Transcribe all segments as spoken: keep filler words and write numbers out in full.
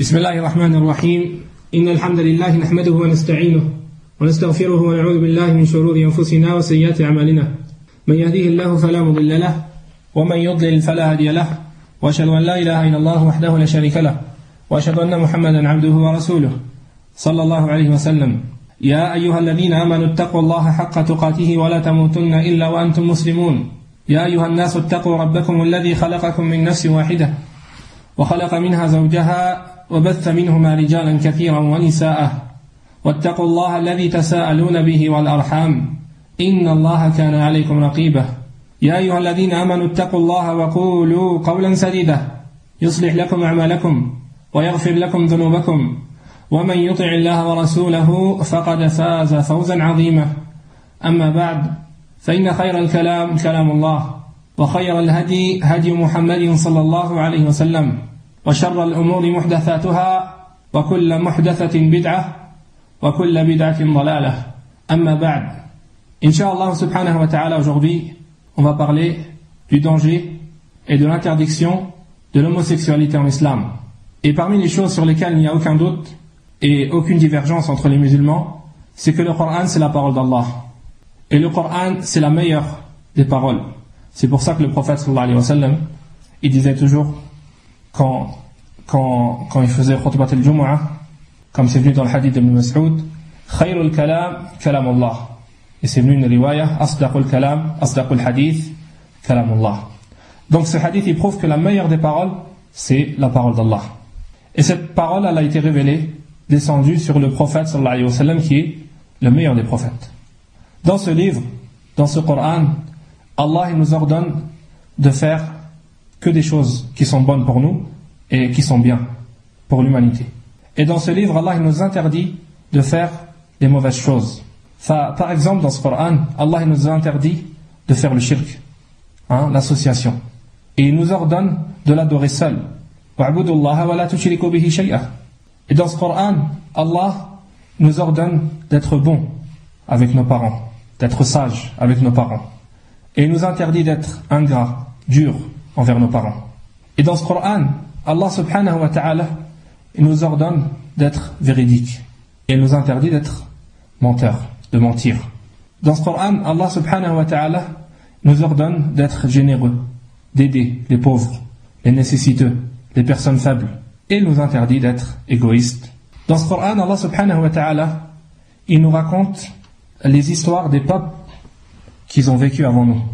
بسم الله الرحمن الرحيم إن الحمد لله نحمده ونستعينه ونستغفره ونعوذ بالله من شرور أنفسنا وسيئات أعمالنا من يهديه الله فلا مضل له ومن يضلل فلا هادي له وأشهد أن لا إله إلا الله وحده لا شريك له وأشهد أن محمدا عبده ورسوله صلى الله عليه وسلم يا أيها الذين آمنوا اتقوا الله حق تقاته ولا تموتن إلا وأنتم مسلمون يا أيها الناس اتقوا ربكم الذي خلقكم من نفس واحدة وخلق منها زوجها وبث منهما رجالا كثيرا ونساء واتقوا الله الذي تساءلون به والأرحام إن الله كان عليكم رقيبا يا أيها الذين آمنوا اتقوا الله وقولوا قولا سديدا يصلح لكم أعمالكم ويغفر لكم ذنوبكم ومن يطع الله ورسوله فقد فاز فوزا عظيما أما بعد فإن خير الكلام كلام الله وخير الهدي هدي محمد صلى الله عليه وسلم وشر الأمور محدثاتها وكل محدثة بدعة وكل بدعة ضلالة أما بعد Inch'Allah subhanahu wa ta'ala, aujourd'hui on va parler du danger et de l'interdiction de l'homosexualité en islam. Et parmi les choses sur lesquelles il n'y a aucun doute et aucune divergence entre les musulmans, c'est que le Coran c'est la parole d'Allah. Et le Coran c'est la meilleure des paroles. C'est pour ça que le prophète sallallahu alayhi wa sallam, il disait toujours quand, quand, quand il faisait khutbat al-Jumu'ah, comme c'est venu dans le hadith d'Ibn Mas'ud, khayrul kalam kalam Allah. Et c'est venu une riwaya, asdaqul kalam, asdaqul hadith, kalam Allah. Donc ce hadith il prouve que la meilleure des paroles c'est la parole d'Allah. Et cette parole elle a été révélée, descendue sur le prophète sallallahu alayhi wa sallam qui est le meilleur des prophètes. Dans ce livre, dans ce Coran, Allah il nous ordonne de faire que des choses qui sont bonnes pour nous et qui sont bien pour l'humanité. Et dans ce livre, Allah il nous interdit de faire des mauvaises choses. Enfin, par exemple, dans ce Coran, Allah il nous interdit de faire le shirk, hein, l'association. Et il nous ordonne de l'adorer seul. Et dans ce Coran, Allah nous ordonne d'être bon avec nos parents, d'être sage avec nos parents. Et il nous interdit d'être ingrat, dur envers nos parents. Et dans ce Coran, Allah subhanahu wa ta'ala, il nous ordonne d'être véridique. Et il nous interdit d'être menteur, de mentir. Dans ce Coran, Allah subhanahu wa ta'ala nous ordonne d'être généreux, d'aider les pauvres, les nécessiteux, les personnes faibles. Et il nous interdit d'être égoïste. Dans ce Coran, Allah subhanahu wa ta'ala, il nous raconte les histoires des peuples qu'ils ont vécu avant nous.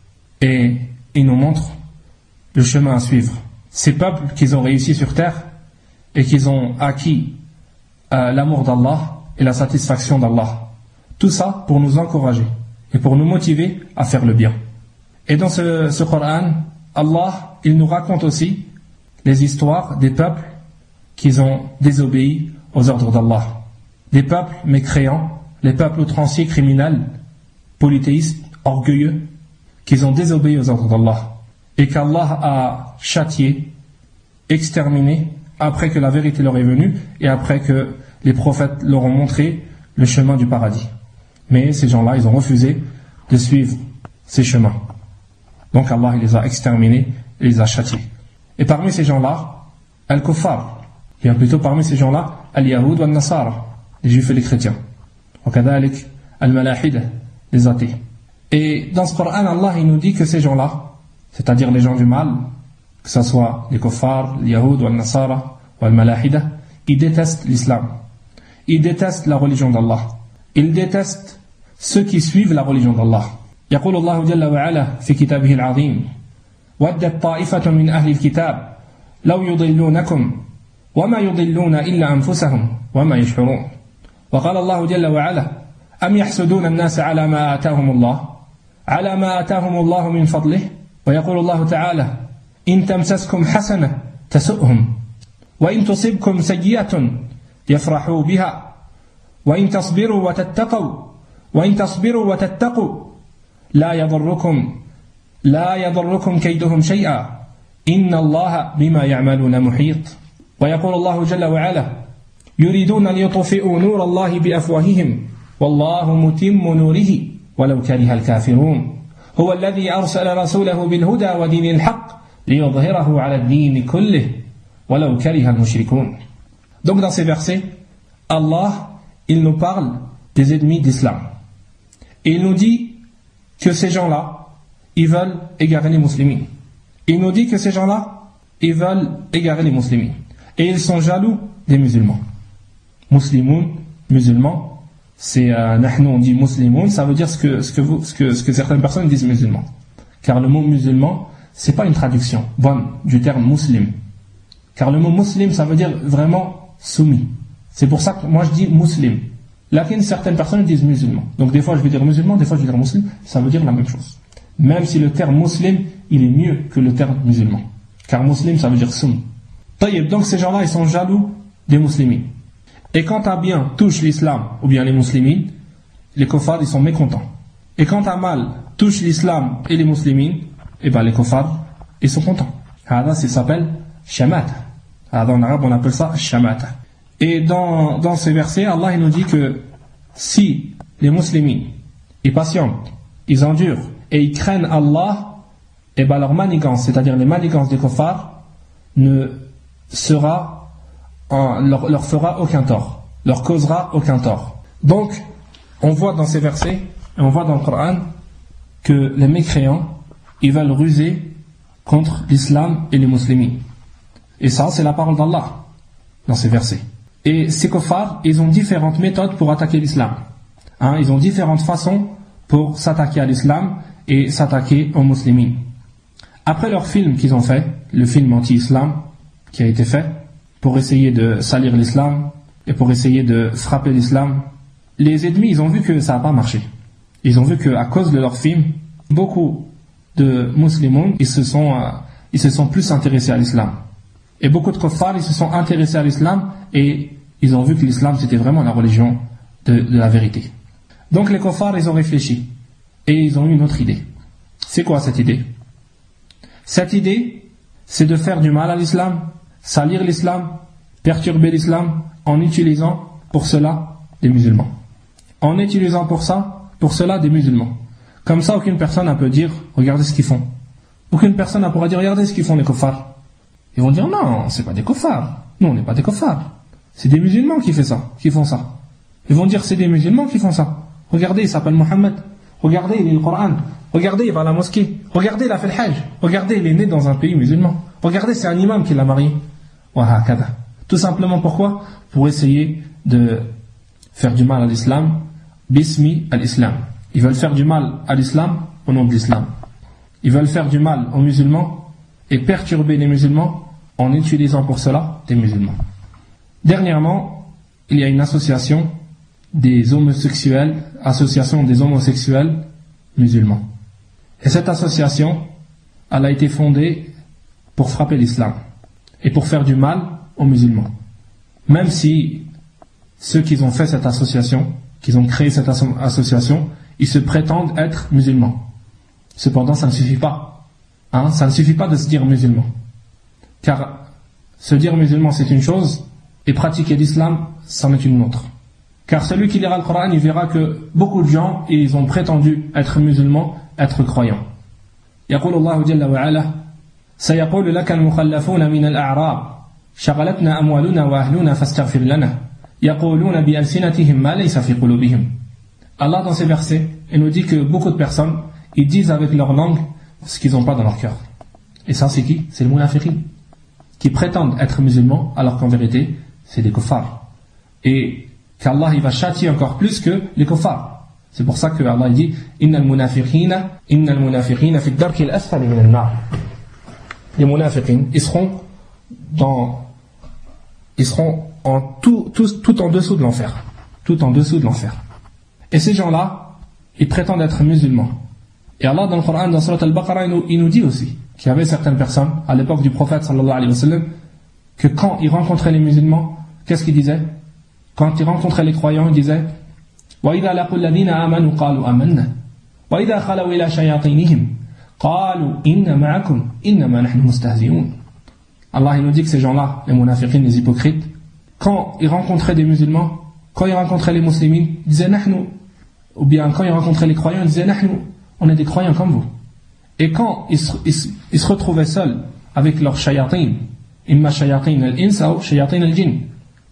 Et il nous montre le chemin à suivre. Ces peuples qu'ils ont réussi sur terre et qu'ils ont acquis euh, l'amour d'Allah et la satisfaction d'Allah. Tout ça pour nous encourager et pour nous motiver à faire le bien. Et dans ce, ce Coran, Allah, il nous raconte aussi les histoires des peuples qui ont désobéi aux ordres d'Allah. Des peuples mécréants, les peuples outranciers, criminels, polythéistes, orgueilleux, qui ont désobéi aux ordres d'Allah. Et qu'Allah a châtié, exterminé, après que la vérité leur est venue et après que les prophètes leur ont montré le chemin du paradis. Mais ces gens-là, ils ont refusé de suivre ces chemins. Donc Allah il les a exterminés et les a châtiés. Et parmi ces gens-là, al-kuffar, bien plutôt parmi ces gens-là, al-yahoud wa al-nasara, les juifs et les chrétiens. Wa kadhalik al-malahida, les athées. Et dans ce Coran, Allah il nous dit que ces gens-là, c'est-à-dire les gens du mal, que ce soit les kuffars, les yahoud, ou al-nasara, ou al-malahida, ils détestent l'islam. Ils détestent la religion d'Allah. Ils détestent ceux qui suivent la religion d'Allah. يقول الله جل وعلا في كتابه العظيم ودت طائفة من أهل الكتاب لو يضلونكم وما يضلون إلا أنفسهم وما يشعرون وقال الله جل وعلا أم يحسدون الناس على ما آتاهم الله على ما آتاهم الله من فضله ويقول الله تعالى إن تمسسكم حسنة تسؤهم وإن تصبكم سيئة يفرحوا بها وإن تصبروا وتتقوا وإن تصبروا وتتقوا لا يضركم لا يضركم كيدهم شيئا إن الله بما يعملون محيط ويقول الله جل وعلا يريدون ليطفئوا نور الله بأفواههم والله متم نوره ولو كره الكافرون هو الذي أرسل رسوله بالهدى ودين الحق ليظهره على الدين كله ولو كره المشركون. Donc dans ces versets, Allah, il nous parle des ennemis d'Islam. Et il nous dit que ces gens-là, ils veulent égarer les musulmans. Il nous dit que ces gens-là, ils veulent égarer les musulmans. Et ils sont jaloux des musulmans. Muslimoun, musulmans, c'est euh, nahnu on dit muslimoun, ça veut dire ce que, ce que, vous, ce que, ce que certaines personnes disent musulmans. Car le mot musulman, c'est pas une traduction bonne du terme muslim. Car le mot muslim, ça veut dire vraiment soumis. C'est pour ça que moi je dis muslim. Là, certaines personnes disent musulman. Donc des fois je vais dire musulman, des fois je vais dire muslim, ça veut dire la même chose. Même si le terme muslim, il est mieux que le terme musulman. Car muslim, ça veut dire soumis. Donc ces gens-là, ils sont jaloux des musulmans. Et quand un bien touche l'islam, ou bien les musulmans, les kuffars, ils sont mécontents. Et quand un mal touche l'islam et les musulmans, et ben les kuffars, ils sont contents. Ça s'appelle shamata. En arabe, on appelle ça shamata. Et dans, dans ces versets, Allah il nous dit que si les musulmans, ils patientent, ils endurent, et ils craignent Allah, et ben leur manigance, c'est-à-dire les manigances des kuffars, ne sera, en, leur, leur fera aucun tort, leur causera aucun tort. Donc, on voit dans ces versets, et on voit dans le Coran, que les mécréants, ils veulent ruser contre l'islam et les musulmans. Et ça, c'est la parole d'Allah, dans ces versets. Et ces kuffars, ils ont différentes méthodes pour attaquer l'islam. Hein, ils ont différentes façons pour s'attaquer à l'islam et s'attaquer aux musulmans. Après leur film qu'ils ont fait, le film anti-islam qui a été fait, pour essayer de salir l'islam et pour essayer de frapper l'islam, les ennemis, ils ont vu que ça n'a pas marché. Ils ont vu qu'à cause de leur film, beaucoup de musulmans, ils se sont, euh, ils se sont plus intéressés à l'islam. Et beaucoup de kuffars, ils se sont intéressés à l'islam et ils ont vu que l'islam, c'était vraiment la religion de, de la vérité. Donc les kuffars, ils ont réfléchi et ils ont eu une autre idée. C'est quoi cette idée? Cette idée, c'est de faire du mal à l'islam, salir l'islam, perturber l'islam en utilisant pour cela des musulmans. En utilisant pour ça, pour cela des musulmans. Comme ça, aucune personne ne peut dire, regardez ce qu'ils font. Aucune personne ne pourra dire, regardez ce qu'ils font les kuffars. Ils vont dire, non, c'est pas des kuffars. Nous, on n'est pas des kuffars. C'est des musulmans qui font ça, qui font ça. Ils vont dire, c'est des musulmans qui font ça. Regardez, il s'appelle Mohammed. Regardez, il lit le Coran. Regardez, il va à la mosquée. Regardez, il a fait le hajj. Regardez, il est né dans un pays musulman. Regardez, c'est un imam qui l'a marié. Tout simplement pourquoi? Pour essayer de faire du mal à l'islam. Bismi al-Islam. Ils veulent faire du mal à l'islam au nom de l'islam. Ils veulent faire du mal aux musulmans et perturber les musulmans en utilisant pour cela des musulmans. Dernièrement, il y a une association des homosexuels, association des homosexuels musulmans. Et cette association, elle a été fondée pour frapper l'islam et pour faire du mal aux musulmans. Même si ceux qui ont fait cette association, qui ont créé cette asso- association, ils se prétendent être musulmans. Cependant, ça ne suffit pas. Hein, ça ne suffit pas de se dire musulman. Car se dire musulman, c'est une chose, et pratiquer l'islam, c'en est une autre. Car celui qui lira le Coran, il verra que beaucoup de gens, ils ont prétendu être musulmans, être croyants. يقول الله جل وعلا سيقول لك المخلفون من الأعراب شغلتنا أموالنا وأهلنا فاستغفر لنا يقولون بألسنتهم ما ليس في قلوبهم. Allah dans ces versets, il nous dit que beaucoup de personnes, ils disent avec leur langue ce qu'ils n'ont pas dans leur cœur. Et ça c'est qui? C'est le munafiqin, qui prétendent être musulmans alors qu'en vérité c'est des kuffars. Et qu'Allah il va châtier encore plus que les kuffars. C'est pour ça que Allah dit Innal munafiqina innal munafiqina fi ad-darki al-asfali min an-nar. Les munafiqin, ils seront dans ils seront en tout, tout tout en dessous de l'enfer, tout en dessous de l'enfer. Et ces gens-là, ils prétendent être musulmans. Et Allah dans le Coran, dans Surat Al-Baqarah, il nous, il nous dit aussi qu'il y avait certaines personnes à l'époque du prophète sallallahu alayhi wa sallam que quand ils rencontraient les musulmans, qu'est-ce qu'ils disaient? Quand ils rencontraient les croyants, ils disaient وَإِذَا لَقُوا الَّذِينَ آمَنُوا قَالُوا آمَنَّا وَإِذَا خَلَوْا إِلَى شَيَاطِينِهِمْ قَالُوا إِنَّ مَعَكُمْ إِنَّمَا نَحْنُ مُسْتَهْزِئُونَ. Allah il nous dit que ces gens-là, les munafiqin, les hypocrites, quand ils rencontraient des musulmans, quand ils rencontraient les musulmans, ils disaient nahnu, ou bien quand ils rencontraient les croyants, ils disaient nahnu, on est des croyants comme vous. Et quand ils se, ils, ils se retrouvaient seuls avec leurs shayatin, imma shayatin al-insa ou shayatin al-jinn,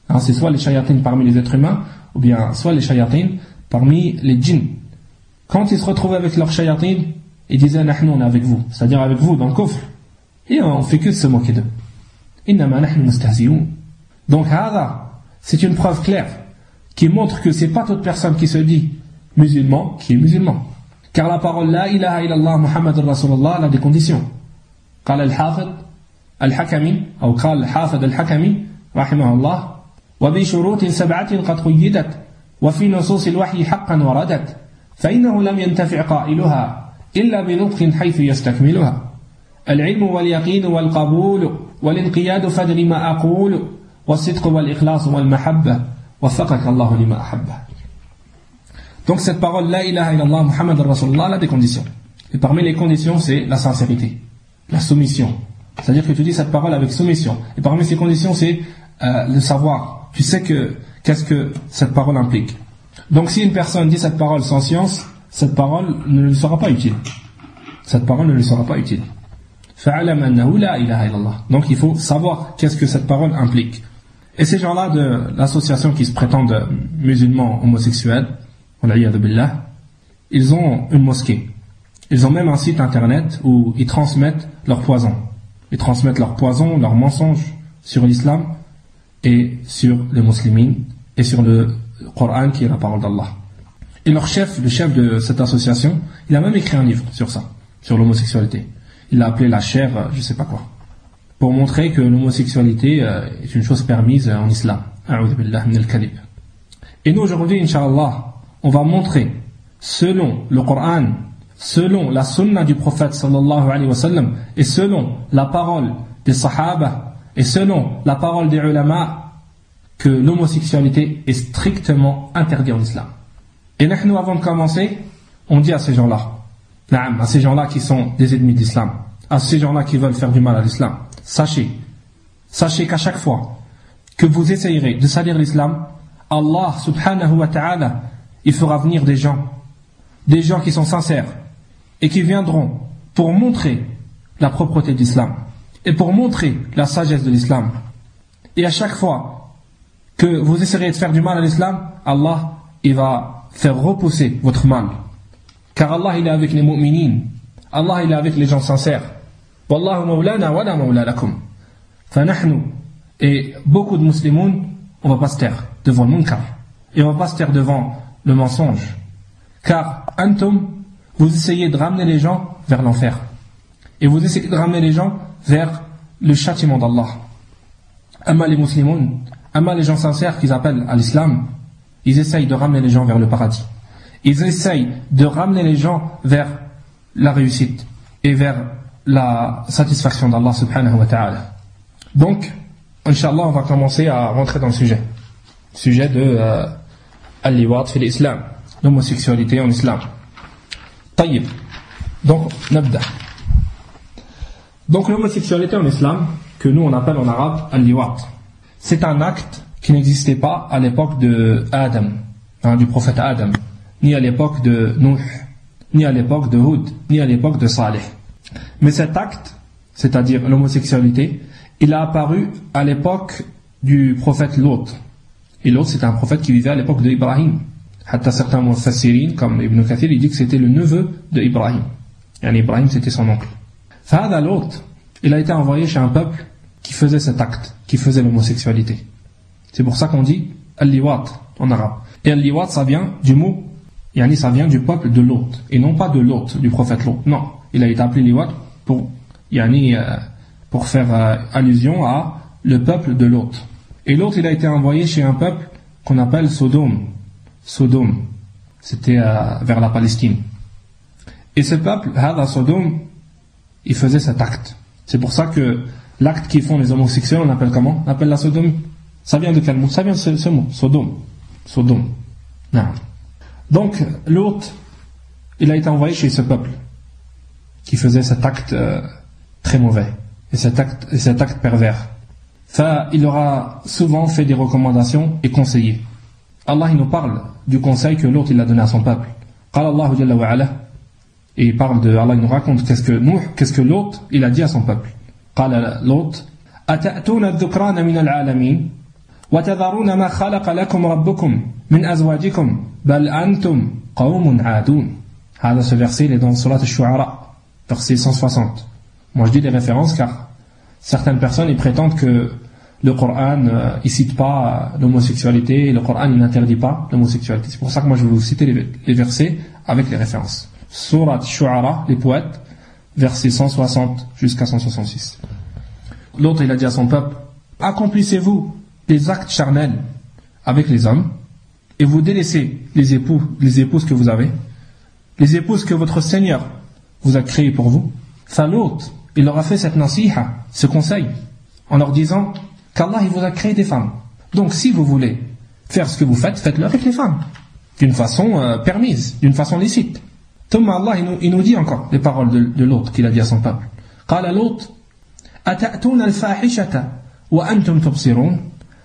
Hein, c'est soit les shayatines parmi les êtres humains, ou bien soit les shayatines parmi les djinns. Quand ils se retrouvaient avec leurs shayatines, ils disaient nahnu, on est avec vous, c'est-à-dire avec vous dans le coffre, et on fait que de se moquer d'eux. Innama nahnu mustahzi'un. Donc hada, c'est une preuve claire qui montre que c'est pas toute personne qui se dit musulman qui est musulman. Car la parole la ilaha illallah Muhammadur Rasulullah a des conditions. قال الحافظ الحكمي أو قال الحافظ الحكمي رحمه الله وبشروط سبعة قد قيدت وفي نصوص الوحي حقا وردت فإنه لم ينتفع قائلها إلا بنطق حيث يستكملها العلم واليقين والقبول والانقياد فادر ما أقول والصدق والإخلاص والمحبة وفقك الله لما أحبه. Donc cette parole la ilaha illallah Muhammad Rasulullah a des conditions. Et parmi les conditions, c'est la sincérité, la soumission. C'est-à-dire que tu dis cette parole avec soumission. Et parmi ces conditions, c'est euh, le savoir. Tu sais que qu'est-ce que cette parole implique. Donc si une personne dit cette parole sans science, cette parole ne lui sera pas utile. Cette parole ne lui sera pas utile. فَعَلَمْ أَنَّهُ لَا إِلَهَ إِلَّا اللَّهِ. Donc il faut savoir qu'est-ce que cette parole implique. Et ces gens-là de l'association qui se prétendent musulmans homosexuels, ils ont une mosquée. Ils ont même un site internet où ils transmettent leur poison. Ils transmettent leur poison, leurs mensonges sur l'islam et sur les musulmans et sur le Coran qui est la parole d'Allah. Et leur chef, le chef de cette association, il a même écrit un livre sur ça, sur l'homosexualité. Il l'a appelé la chair, je sais pas quoi, pour montrer que l'homosexualité est une chose permise en islam. Et nous aujourd'hui, Inch'Allah, on va montrer, selon le Coran, selon la sunna du prophète sallallahu alayhi wa sallam, et selon la parole des sahaba, et selon la parole des ulama, que l'homosexualité est strictement interdite en islam. Et nous, avant de commencer, on dit à ces gens-là, à ces gens-là qui sont des ennemis de l'islam, à ces gens-là qui veulent faire du mal à l'islam, sachez, sachez qu'à chaque fois que vous essayerez de salir l'islam, Allah subhanahu wa ta'ala, il fera venir des gens, des gens qui sont sincères, et qui viendront pour montrer la propreté de l'islam, et pour montrer la sagesse de l'islam. Et à chaque fois que vous essayerez de faire du mal à l'islam, Allah, il va faire repousser votre mal. Car Allah, il est avec les mu'minines. Allah, il est avec les gens sincères. Wallahu mawlana wa la mawla lakum. Fanahnu. Et beaucoup de musulmans, on va pas se taire devant le munkar. Et on va pas se taire devant le mensonge. Car, antum, vous essayez de ramener les gens vers l'enfer. Et vous essayez de ramener les gens vers le châtiment d'Allah. Amma les musulmans, amma les gens sincères qu'ils appellent à l'islam, ils essayent de ramener les gens vers le paradis. Ils essayent de ramener les gens vers la réussite et vers la satisfaction d'Allah subhanahu wa ta'ala. Donc, Inch'Allah, on va commencer à rentrer dans le sujet. Sujet de euh, al-liwat fi l'islam, l'homosexualité en islam. Tayyib. Donc, nabda. Donc, l'homosexualité en islam, que nous on appelle en arabe al-liwat, c'est un acte qui n'existait pas à l'époque de Adam, hein, du prophète Adam, ni à l'époque de Nuh, ni à l'époque de Hud, ni à l'époque de Saleh. Mais cet acte, c'est-à-dire l'homosexualité, il a apparu à l'époque du prophète Lot. Et Lot, c'est un prophète qui vivait à l'époque de Ibrahim. Hatta certains mufassirin, comme Ibn Kathir, il dit que c'était le neveu de Ibrahim. Et Ibrahim, c'était son oncle. Fahada Lot, il a été envoyé chez un peuple qui faisait cet acte, qui faisait l'homosexualité. C'est pour ça qu'on dit al-liwat en arabe. Et al-liwat, ça vient du mot, yani ça vient du peuple de Lot, et non pas de Lot, du prophète Lot. Non, il a été appelé liwat pour, yani, euh, pour faire euh, allusion à le peuple de Lot. Et Lot, il a été envoyé chez un peuple qu'on appelle Sodome. Sodome, c'était euh, vers la Palestine. Et ce peuple, Hada Sodome, il faisait cet acte. C'est pour ça que l'acte qu'ils font les homosexuels, on appelle comment? On appelle la sodomie. Ça vient de quel mot? Ça vient de ce, ce mot, Sodome. Sodome. Non. Donc, l'autre, il a été envoyé chez ce peuple qui faisait cet acte euh, très mauvais et cet acte, et cet acte pervers. Ça, il aura souvent fait des recommandations et conseillé. Allah, il nous parle du conseil que l'autre il a donné à son peuple. Qala Allahu Jalla wa Ala. Et il parle de Allah, il nous raconte qu'est-ce que Nuh, qu'est-ce que l'autre il a dit à son peuple. Qala l'autre, Ata'tuna ad-dhukrana min al-alamin وتذرون ما خلق لكم ربكم من أزواجكم بل أنتم قوم عادون. هذا ce verset il est dans Surat al-Shu'ara, verset cent soixante. Moi je dis des références car certaines personnes ils prétendent que le Coran euh, il cite pas l'homosexualité, le Coran il n'interdit pas l'homosexualité. C'est pour ça que moi je vais vous citer les, les versets avec les références. Surat al-Shu'ara, les poètes, verset cent soixante jusqu'à cent soixante-six. L'autre il a dit à son peuple, accomplissez-vous des actes charnels avec les hommes et vous délaissez les époux, les épouses que vous avez, les épouses que votre Seigneur vous a créées pour vous. Enfin l'autre, il leur a fait cette nasiha, ce conseil, en leur disant qu'Allah il vous a créé des femmes. Donc si vous voulez faire ce que vous faites, faites-le avec les femmes, d'une façon euh, permise, d'une façon licite. Thomas Allah il nous, il nous dit encore les paroles de, de l'autre qu'il a dit à son peuple. قال لوط أتأتون الفاحشة وأنتم تبصرون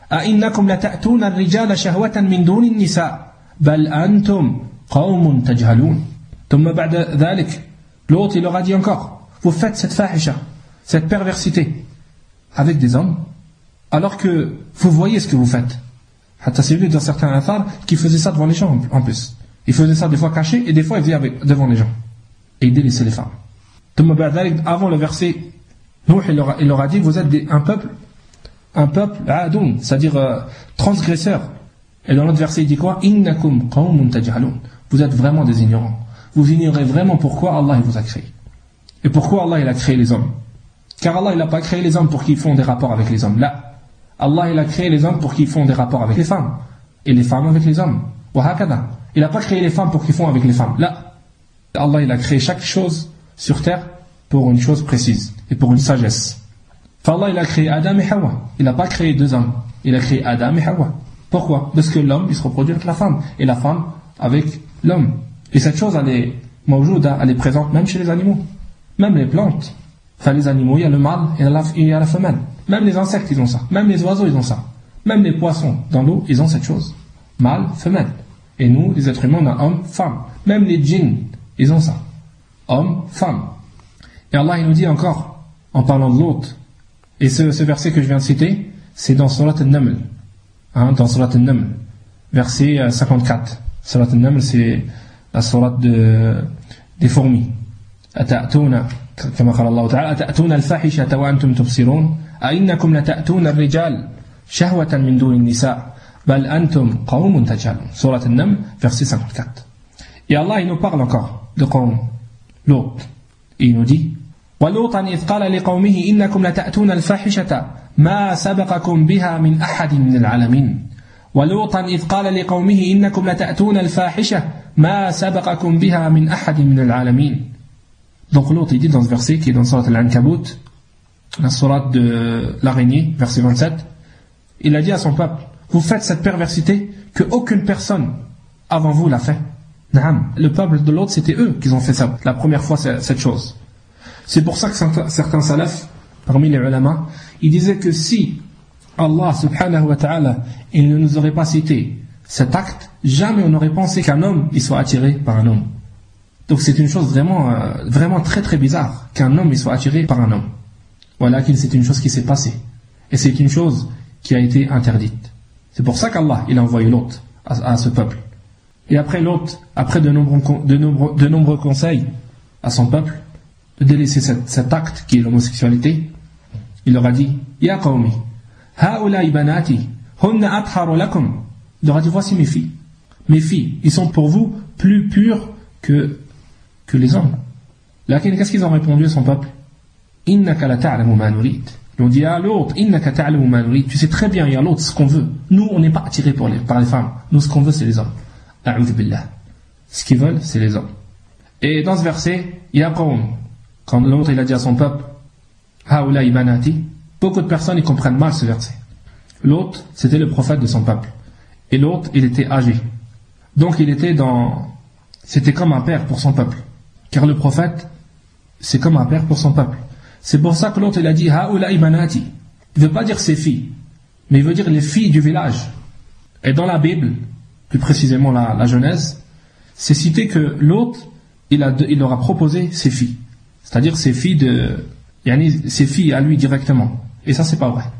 أئنكم لتأتون الرجال شهوة من دون النساء بل أنتم قوم تجهلون. ثم بعد ذلك l'autre il leur a dit encore, vous faites cette fahisha, cette perversité avec des hommes alors que vous voyez ce que vous faites. Hatta c'est vu dans certains athars qui faisaient ça devant les gens en plus. Ils faisaient ça des fois caché et des fois ils faisaient avec, devant les gens et ils délaissaient les femmes. ثم بعد ذلك avant le verset Nuh il leur a, il leur a dit vous êtes des, un peuple un peuple adoun, c'est-à-dire euh, transgresseur. Et dans l'autre verset il dit quoi? Innakum qawmun tajhalun. Vous êtes vraiment des ignorants. Vous ignorez vraiment pourquoi Allah il vous a créé. Et pourquoi Allah il a créé les hommes. Car Allah il n'a pas créé les hommes pour qu'ils font des rapports avec les hommes. Là, Allah il a créé les hommes pour qu'ils font des rapports avec les femmes. Et les femmes avec les hommes. Wa hakada. Il n'a pas créé les femmes pour qu'ils font avec les femmes. Là, Allah il a créé chaque chose sur terre pour une chose précise et pour une sagesse. Allah il a créé Adam et Hawa. Il n'a pas créé deux hommes. Il a créé Adam et Hawa. Pourquoi? Parce que l'homme il se reproduit avec la femme et la femme avec l'homme. Et cette chose elle est mawjouda, elle est présente même chez les animaux, même les plantes. Enfin les animaux il y a le mâle et il y a la femelle. Même les insectes ils ont ça. Même les oiseaux ils ont ça. Même les poissons dans l'eau ils ont cette chose. Mâle, femelle. Et nous les êtres humains on a homme, femme. Même les djinns ils ont ça. Homme, femme. Et Allah il nous dit encore en parlant de l'autre. Et ce, ce verset que je viens de citer, c'est dans Surat al-Naml. Hein, dans Surat al-Naml, verset cinquante-quatre. Surat al-Naml, c'est la surat de, des fourmis. أتأتون كما قال الله تعالى أتأتون الفاحشة وأنتم تبصرون أئنكم لتأتون الرجال شهوة من دون النساء بل أنتم قوم تجهلون. Surat al-Naml, verset cinquante-quatre. Et Allah, il nous parle encore de Qawm, l'autre. Et il nous dit ولوطا إذ قال لقومه إنكم لتأتون الفاحشة ما سبقكم بها من أحد من العالمين ولوطا إذ قال لقومه إنكم لتأتون الفاحشة ما سبقكم بها من أحد من العالمين. Donc l'autre il dit dans ce verset qui est dans Surat al-Ankabut, la surat de l'araignée, verset vingt-sept, il a dit à son peuple, vous faites cette perversité que aucune personne avant vous l'a fait. Naam, le peuple de l'autre c'était eux qui ont fait ça, la première fois cette chose. C'est pour ça que certains salafs, parmi les ulama, ils disaient que si Allah subhanahu wa ta'ala, il ne nous aurait pas cité cet acte, jamais on n'aurait pensé qu'un homme, il soit attiré par un homme. Donc c'est une chose vraiment, euh, vraiment très très bizarre, qu'un homme, il soit attiré par un homme. Voilà qu'il c'est une chose qui s'est passée. Et c'est une chose qui a été interdite. C'est pour ça qu'Allah, il a envoyé l'autre à, à ce peuple. Et après l'autre, après de nombreux, de nombreux, de nombreux conseils à son peuple, de délaisser cet, cet acte qui est l'homosexualité, il leur a dit Ya qawmi, haoulai banati, hunna atharu lakum. Il leur a dit voici mes filles. Mes filles, ils sont pour vous plus pures que, que les hommes. Là, qu'est-ce qu'ils ont répondu à son peuple? Innaka la ta'lamu ma nurid. Ils ont dit à l'autre, innaka ta'lamu ma nurid. Tu sais très bien, il y a l'autre, ce qu'on veut. Nous, on n'est pas attirés par les, par les femmes. Nous, ce qu'on veut, c'est les hommes. A'udhu billah. Ce qu'ils veulent, c'est les hommes. Et dans ce verset, Ya qawm, quand l'autre il a dit à son peuple Haoulai banati, beaucoup de personnes ils comprennent mal ce verset. L'autre c'était le prophète de son peuple et l'autre il était âgé, donc il était dans c'était comme un père pour son peuple, car le prophète c'est comme un père pour son peuple. C'est pour ça que l'autre il a dit Haoulai banati. Il ne veut pas dire ses filles, mais il veut dire les filles du village. Et dans la Bible, plus précisément la, la Genèse, c'est cité que l'autre il, a, il leur a proposé ses filles. C'est-à-dire ses filles de, yani ses filles à lui directement. Et ça c'est pas vrai.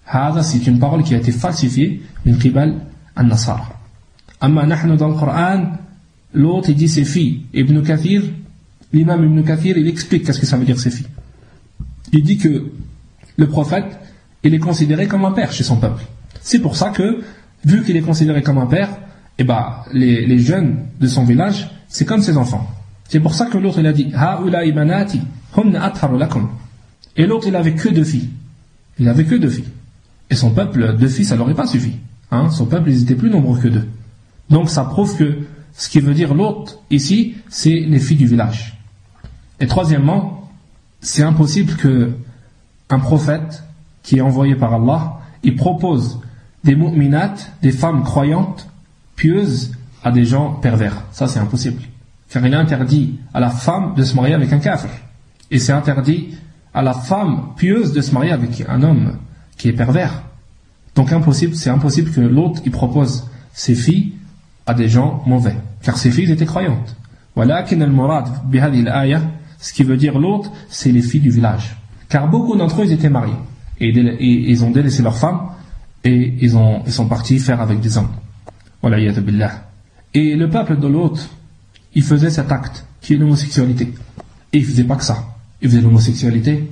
هذا c'est une parole qui a été falsifiée من قبل النصارى. أما نحن dans le Coran, l'autre il dit ses filles. Ibn Kathir, l'imam Ibn Kathir, il explique qu'est-ce que ça veut dire ses filles. Il dit que le prophète, il est considéré comme un père chez son peuple. C'est pour ça que, vu qu'il est considéré comme un père, eh ben, les, les jeunes de son village, c'est comme ses enfants. C'est pour ça que l'autre il a dit Ha'ula'i banati hunna atharu lakum. Et l'autre il avait que deux filles. Il avait que deux filles. Et son peuple, deux filles, ça n'aurait pas suffi. Hein, son peuple, ils étaient plus nombreux que deux. Donc ça prouve que ce qui veut dire l'autre ici, c'est les filles du village. Et troisièmement, c'est impossible que un prophète qui est envoyé par Allah, il propose des mu'minat, des femmes croyantes, pieuses, à des gens pervers. Ça c'est impossible. Car il est interdit à la femme de se marier avec un kafir. Et c'est interdit à la femme pieuse de se marier avec un homme qui est pervers. Donc impossible, c'est impossible que l'autre il propose ses filles à des gens mauvais. Car ses filles étaient croyantes. ولكن المراد بهذه الآية, ce qui veut dire l'autre, c'est les filles du village. Car beaucoup d'entre eux ils étaient mariés. Et, et ils ont délaissé leurs femmes et ils, ont, ils sont partis faire avec des hommes. Wala'iyadu billah. Et le peuple de l'autre, il faisait cet acte qui est l'homosexualité. Et il faisait pas que ça. Il faisait l'homosexualité.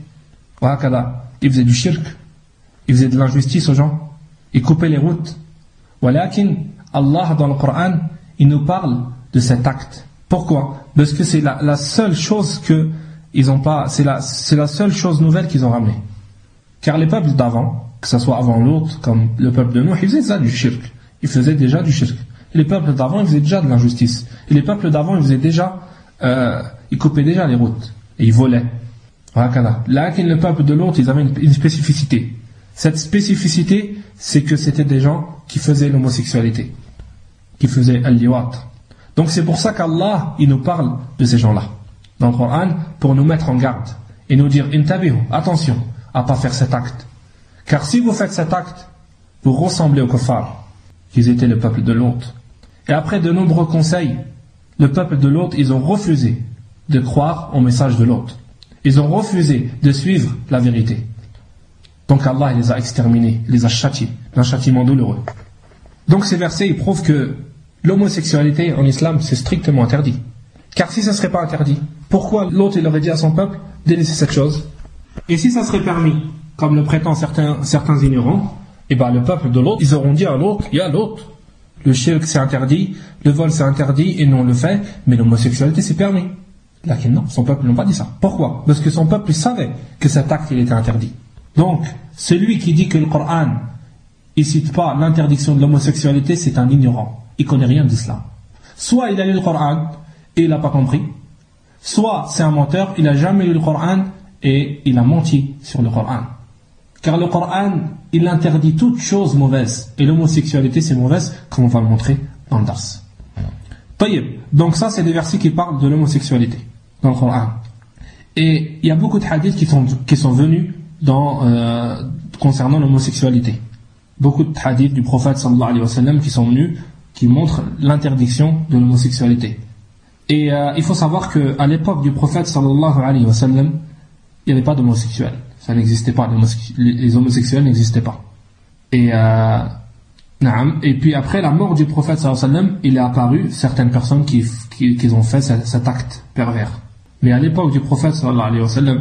Il faisait du shirk. Il faisait de l'injustice aux gens. Il coupait les routes. Walakin, Allah dans le Coran, il nous parle de cet acte. Pourquoi? Parce que c'est la, la seule chose que ils ont pas, c'est la, c'est la seule chose nouvelle qu'ils ont ramenée. Car les peuples d'avant, que ce soit avant l'autre, comme le peuple de Nuh, ils faisaient ça du shirk. Ils faisaient déjà du shirk. Et les peuples d'avant, ils faisaient déjà de l'injustice. Et les peuples d'avant, ils faisaient déjà, euh, ils coupaient déjà les routes. Et ils volaient. Là, le peuple de l'autre, ils avaient une, une spécificité. Cette spécificité, c'est que c'était des gens qui faisaient l'homosexualité. Qui faisaient al-liwat. Donc c'est pour ça qu'Allah, il nous parle de ces gens-là. Dans le Coran, pour nous mettre en garde. Et nous dire, intabihu, attention, à pas faire cet acte. Car si vous faites cet acte, vous ressemblez aux kuffar, qu'ils étaient le peuple de l'autre. Et après de nombreux conseils, le peuple de l'autre, ils ont refusé de croire au message de l'autre. Ils ont refusé de suivre la vérité. Donc Allah il les a exterminés, il les a châtiés, d'un châtiment douloureux. Donc ces versets, ils prouvent que l'homosexualité en islam, c'est strictement interdit. Car si ça ne serait pas interdit, pourquoi l'autre il aurait dit à son peuple de laisser cette chose? Et si ça serait permis, comme le prétendent certains, certains ignorants, et ben le peuple de l'autre, ils auront dit à l'autre, il y a l'autre. Le shirk c'est interdit, le vol c'est interdit, et nous on le fait, mais l'homosexualité c'est permis. Là, non, son peuple n'a pas dit ça. Pourquoi? Parce que son peuple savait que cet acte il était interdit. Donc, celui qui dit que le Coran il cite pas l'interdiction de l'homosexualité, c'est un ignorant. Il connaît rien d'islam. Soit il a lu le Coran et il n'a pas compris, soit c'est un menteur, il n'a jamais lu le Coran et il a menti sur le Coran. Car le Coran, il interdit toute chose mauvaise. Et l'homosexualité, c'est mauvaise, comme on va le montrer dans le dars. Taïb. Donc ça, c'est des versets qui parlent de l'homosexualité dans le Coran. Et il y a beaucoup de hadiths qui sont, qui sont venus dans, euh, concernant l'homosexualité. Beaucoup de hadiths du prophète sallallahu alayhi wa sallam qui sont venus, qui montrent l'interdiction de l'homosexualité. Et euh, il faut savoir qu'à l'époque du prophète sallallahu alayhi wa sallam, il n'y avait pas d'homosexuels. Ça n'existait pas, les homosexuels n'existaient pas. Et, euh, et puis après la mort du prophète sallallahu alayhi wa sallam, il est apparu certaines personnes qui, qui, qui ont fait cet, cet acte pervers. Mais à l'époque du prophète sallallahu alayhi wa sallam,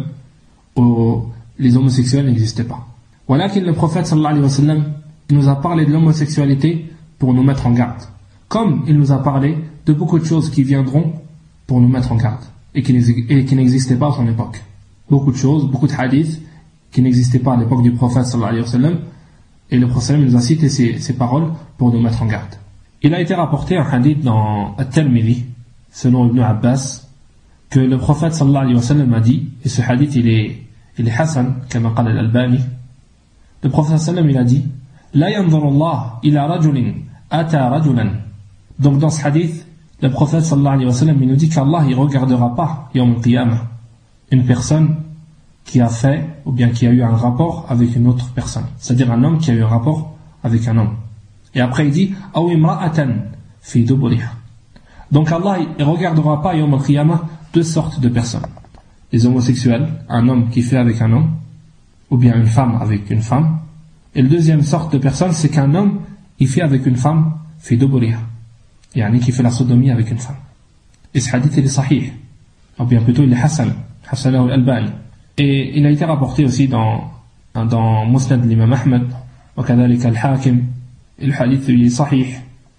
où les homosexuels n'existaient pas. Voilà que le prophète sallallahu alayhi wa sallam nous a parlé de l'homosexualité pour nous mettre en garde. Comme il nous a parlé de beaucoup de choses qui viendront pour nous mettre en garde et qui, et qui n'existaient pas à son époque. Beaucoup de choses, beaucoup de hadiths qui n'existaient pas à l'époque du prophète sallallahu alayhi wa sallam, et le prophète nous a cité ces, ces paroles pour nous mettre en garde. Il a été rapporté un hadith dans At-Tirmidhi, selon Ibn Abbas, que le prophète sallallahu alayhi wa sallam a dit, et ce hadith il est, il est Hassan, comme qala al-Albani, le prophète sallallahu alayhi wa sallam il a dit, La yanzuru Allah ila rajulin ata rajulan. Donc dans ce hadith, le prophète sallallahu alayhi wa sallam il nous dit qu'Allah il regardera pas yawm al-qiyamah une personne qui a fait, ou bien qui a eu un rapport avec une autre personne. C'est-à-dire un homme qui a eu un rapport avec un homme. Et après il dit, Aw imra'atan fi duburiha. Donc Allah, il ne regardera pas yawm al-qiyamah deux sortes de personnes. Les homosexuels, un homme qui fait avec un homme, ou bien une femme avec une femme, Et la deuxième sorte de personne, c'est qu'un homme, il fait avec une femme, fait duburiha. Yani qui fait la sodomie avec une femme. Et ce hadith, il est sahih. Ou bien plutôt, il est hasan. Hasanahu al-Albani. Et il a été rapporté aussi dans, dans Musnad l'imam Ahmed, وكذلك الحاكم. Et le hadith, il est sahih.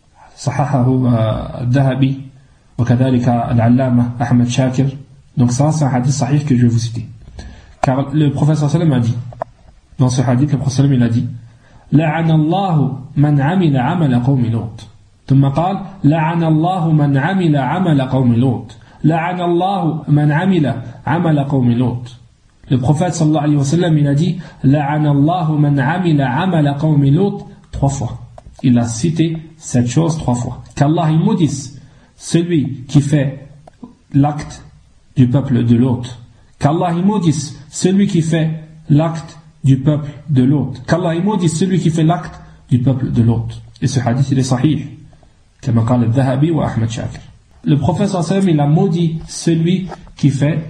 صححه الذهبي وكذلك العلامة أحمد شاكر. Donc ça, c'est un hadith sahih que je vais vous citer. Car le prophète sallam a dit, dans ce hadith, le prophète sallam il a dit, لعن الله من عمل عمل قوم لوط. ثم قال لعن الله من عمل عمل قوم لوط. لعن الله من عمل عمل قوم لوط. Le prophète sallallahu alayhi wa sallam il a dit لعن الله من عمل عمل قوم لوط trois fois. Il a cité cette chose trois fois. Qu'Allah il maudisse celui qui fait l'acte du peuple de l'autre. Qu'Allah il maudisse celui qui fait l'acte du peuple de l'autre. Qu'Allah il maudisse celui qui fait l'acte du peuple de l'autre. Et ce hadith il est sahih. Comme قال الذهبي وأحمد شاكر. Le prophète sallallahu alayhi wa sallam il a maudit celui qui fait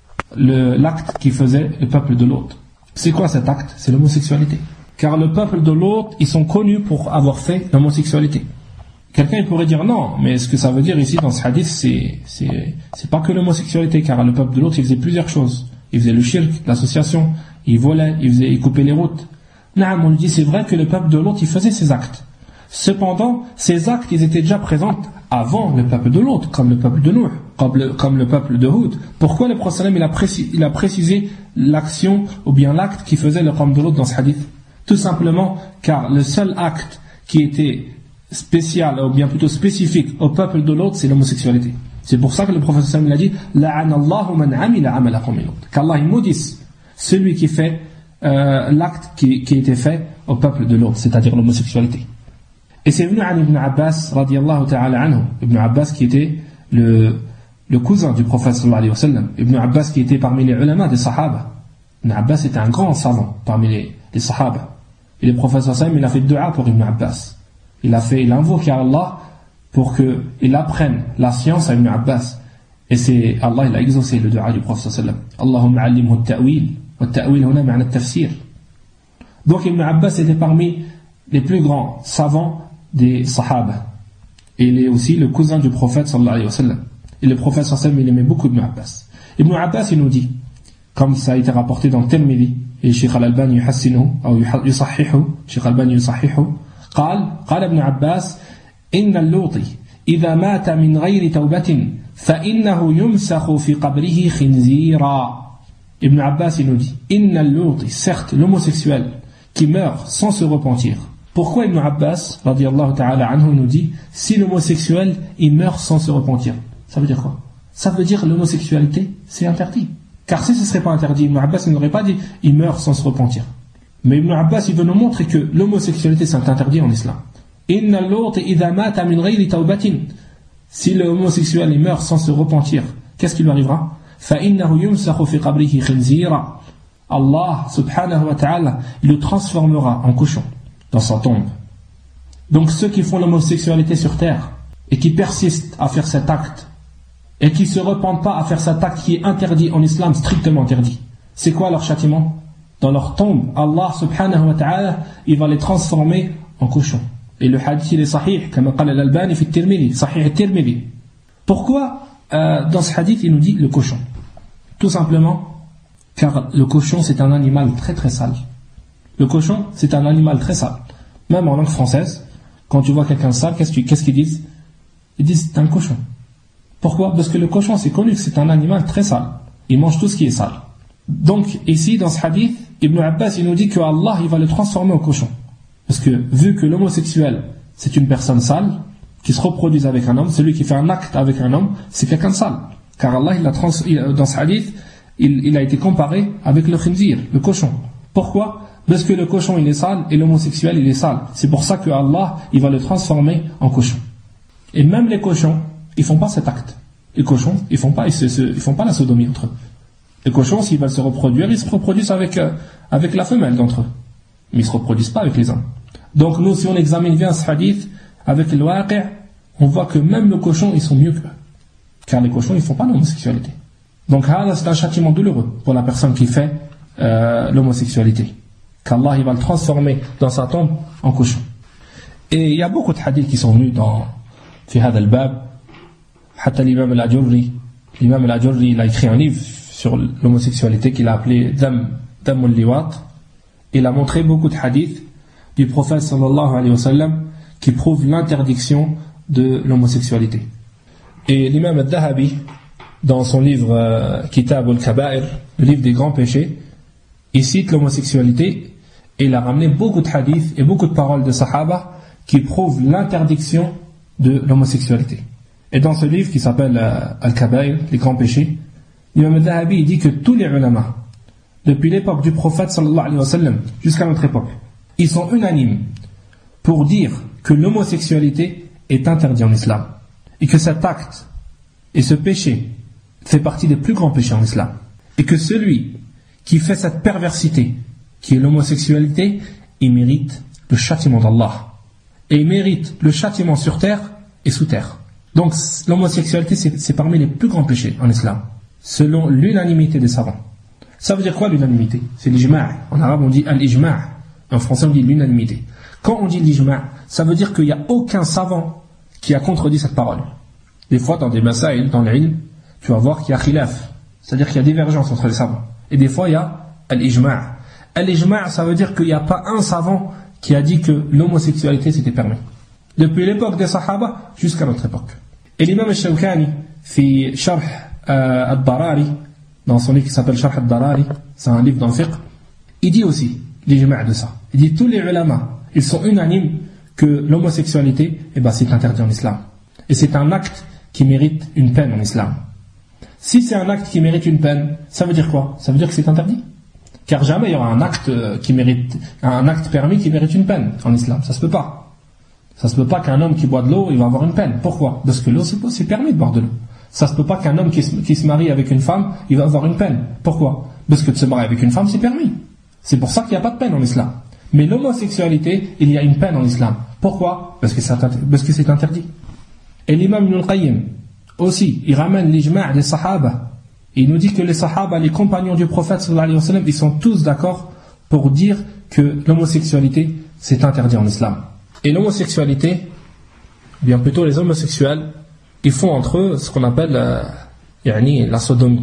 le, l'acte qui faisait le peuple de l'autre. C'est quoi cet acte? C'est l'homosexualité. Car le peuple de l'autre, ils sont connus pour avoir fait l'homosexualité. Quelqu'un il pourrait dire non, mais ce que ça veut dire ici dans ce hadith, c'est, c'est, c'est pas que l'homosexualité, car le peuple de l'autre, il faisait plusieurs choses. Il faisait le shirk, l'association, il volait, il faisait, il coupait les routes. Non, on lui dit c'est vrai que le peuple de l'autre, il faisait ces actes. Cependant, ces actes, ils étaient déjà présents avant le peuple de l'autre, comme le peuple de Nuh, comme le, comme le peuple de Hud. Pourquoi le prophète il a précisé, il a précisé l'action ou bien l'acte qui faisait le peuple de l'autre dans ce hadith? Tout simplement car le seul acte qui était spécial, ou bien plutôt spécifique au peuple de l'autre, c'est l'homosexualité. C'est pour ça que le prophète sallallahu alayhi wa sallam a dit la'anallahu man amila amala qawmi Lut. Qu'Allah il maudisse celui qui fait euh, l'acte qui, qui a été fait au peuple de l'autre, c'est-à-dire l'homosexualité. Et c'est venu à Ibn Abbas radiyallahu ta'ala anhu, Ibn Abbas qui était le, le cousin du prophète sallallahu alayhi wa sallam, Ibn Abbas qui était parmi les ulama des sahaba. Ibn Abbas était un grand savant parmi les, les sahaba. Et le prophète sallallahu alayhi wa sallam il a fait dua pour Ibn Abbas. Il a fait, il a invoqué Allah pour qu'il apprenne la science à Ibn Abbas. Et c'est Allah, il a exaucé le dua du prophète sallallahu alayhi wa sallam. Allahumma allimhu at-ta'wil. Wa at-ta'wil huna ma'na at-tafsir. Donc Ibn Abbas était parmi les plus grands savants des sahaba. Et il est aussi le cousin du prophète sallallahu alayhi wa sallam. Et le prophète sallallahu alayhi wa sallam il aimait beaucoup Ibn Abbas. Ibn Abbas il nous dit, comme ça a été rapporté dans Tirmidhi, et Sheikh Al-Albani yuhassinuhu, ou yusahhihu, Sheikh Al-Albani yusahhihu, قال قال ابن عباس إن اللوط إذا مات من غير توبة فإنه يمسخ في قبره خنزيرا. Ibn Abbas il nous dit إن اللوط, certes l'homosexuel qui meurt sans se repentir. Pourquoi Ibn Abbas radiyallahu ta'ala anhu nous dit si l'homosexuel il meurt sans se repentir? Ça veut dire quoi? Ça veut dire l'homosexualité c'est interdit. Car si ce ne serait pas interdit, Ibn Abbas n'aurait pas dit il meurt sans se repentir. Mais Ibn Abbas il veut nous montrer que l'homosexualité c'est interdit en islam. Inna Lut idha mata min ghayri tawbatin. Si l'homosexuel il meurt sans se repentir, qu'est-ce qui lui arrivera? Fa innahu yumsakhu fi qabrihi khinzira. Allah subhanahu wa ta'ala il le transformera en cochon dans sa tombe. Donc ceux qui font l'homosexualité sur terre et qui persistent à faire cet acte et qui ne se repentent pas à faire cet acte qui est interdit en islam, strictement interdit, c'est quoi leur châtiment? Dans leur tombe, Allah subhanahu wa ta'ala il va les transformer en cochons. Et le hadith il est sahih, comme قال الألباني في الترمذي, sahih الترمذي. Pourquoi euh, dans ce hadith il nous dit le cochon? Tout simplement car le cochon c'est un animal très très sale. Le cochon c'est un animal très sale. Même en langue française, quand tu vois quelqu'un sale, qu'est-ce qu'ils, qu'est-ce qu'ils disent? Ils disent c'est un cochon. Pourquoi? Parce que le cochon c'est connu que c'est un animal très sale. Il mange tout ce qui est sale. Donc ici dans ce hadith, Ibn Abbas il nous dit que Allah il va le transformer en cochon. Parce que vu que l'homosexuel c'est une personne sale qui se reproduit avec un homme, celui qui fait un acte avec un homme c'est quelqu'un de sale. Car Allah il a trans, il, dans ce hadith il, il a été comparé avec le khinzir, le cochon. Pourquoi? Parce que le cochon il est sale et l'homosexuel il est sale. C'est pour ça que Allah il va le transformer en cochon. Et même les cochons ils font pas cet acte. Les cochons ils font pas, ils se, se, ils font pas la sodomie entre eux. Les cochons, s'ils veulent se reproduire, ils se reproduisent avec, euh, avec la femelle d'entre eux. Mais ils ne se reproduisent pas avec les hommes. Donc nous, si on examine bien ce hadith avec le waqi', on voit que même les cochons, ils sont mieux qu'eux. Car les cochons, ils ne font pas l'homosexualité. Donc c'est un châtiment douloureux pour la personne qui fait euh, l'homosexualité. qu'Allah il va le transformer dans sa tombe en cochon. Et il y a beaucoup de hadiths qui sont venus dans في هذا الباب. حتى l'imam al-Ajurri, l'imam al-Ajurri il a écrit un livre sur l'homosexualité qu'il a appelé Dam Dam al-Liwat. Il a montré beaucoup de hadiths du prophète sallallahu alayhi wa sallam qui prouvent l'interdiction de l'homosexualité. Et l'imam al-Dhahabi, dans son livre euh, Kitab al-Kaba'ir, le livre des grands péchés, il cite l'homosexualité et il a ramené beaucoup de hadiths et beaucoup de paroles de Sahaba qui prouvent l'interdiction de l'homosexualité. Et dans ce livre qui s'appelle euh, Al-Kaba'ir, les grands péchés, l'imam al-Dhahabi il dit que tous les ulama, depuis l'époque du prophète sallallahu alayhi wa sallam jusqu'à notre époque, ils sont unanimes pour dire que l'homosexualité est interdite en islam et que cet acte et ce péché fait partie des plus grands péchés en islam et que celui qui fait cette perversité qui est l'homosexualité, il mérite le châtiment d'Allah et il mérite le châtiment sur terre et sous terre. Donc l'homosexualité c'est, c'est parmi les plus grands péchés en islam selon l'unanimité des savants. Ça veut dire quoi l'unanimité? C'est l'ijma'. En arabe on dit al-ijma'. En français on dit l'unanimité. Quand on dit l'ijma', ça veut dire qu'il n'y a aucun savant qui a contredit cette parole. Des fois dans des masaïl, dans l'ilm, tu vas voir qu'il y a khilaf. C'est-à-dire qu'il y a divergence entre les savants. Et des fois il y a al-ijma'. Al-ijma' ça veut dire qu'il n'y a pas un savant qui a dit que l'homosexualité c'était permis. Depuis l'époque des Sahaba jusqu'à notre époque. Et l'imam al-Shawkani, fi Sharh euh, al-Darari, dans son livre qui s'appelle Sharh al-Darari, c'est un livre dans le fiqh, il dit aussi l'ijma' de ça. Il dit tous les ulama, ils sont unanimes que l'homosexualité, eh ben, c'est interdit en islam. Et c'est un acte qui mérite une peine en islam. Si c'est un acte qui mérite une peine, ça veut dire quoi? Ça veut dire que c'est interdit. Car jamais il y aura un acte qui mérite, un acte permis qui mérite une peine en islam. Ça se peut pas. Ça se peut pas qu'un homme qui boit de l'eau, il va avoir une peine. Pourquoi? Parce que l'eau, c'est, c'est permis de boire de l'eau. Ça se peut pas qu'un homme qui se, qui se marie avec une femme, il va avoir une peine. Pourquoi? Parce que de se marier avec une femme, c'est permis. C'est pour ça qu'il n'y a pas de peine en islam. Mais l'homosexualité, il y a une peine en islam. Pourquoi? Parce que c'est, parce que c'est interdit. Et l'imam Ibn al-Qayyim, aussi, il ramène l'ijma' des sahaba. Il nous dit que les sahaba, les compagnons du prophète sallallahu alayhi wa sallam, ils sont tous d'accord pour dire que l'homosexualité, c'est interdit en islam. Et l'homosexualité, bien plutôt les homosexuels, ils font entre eux ce qu'on appelle euh, yani, la sodomie.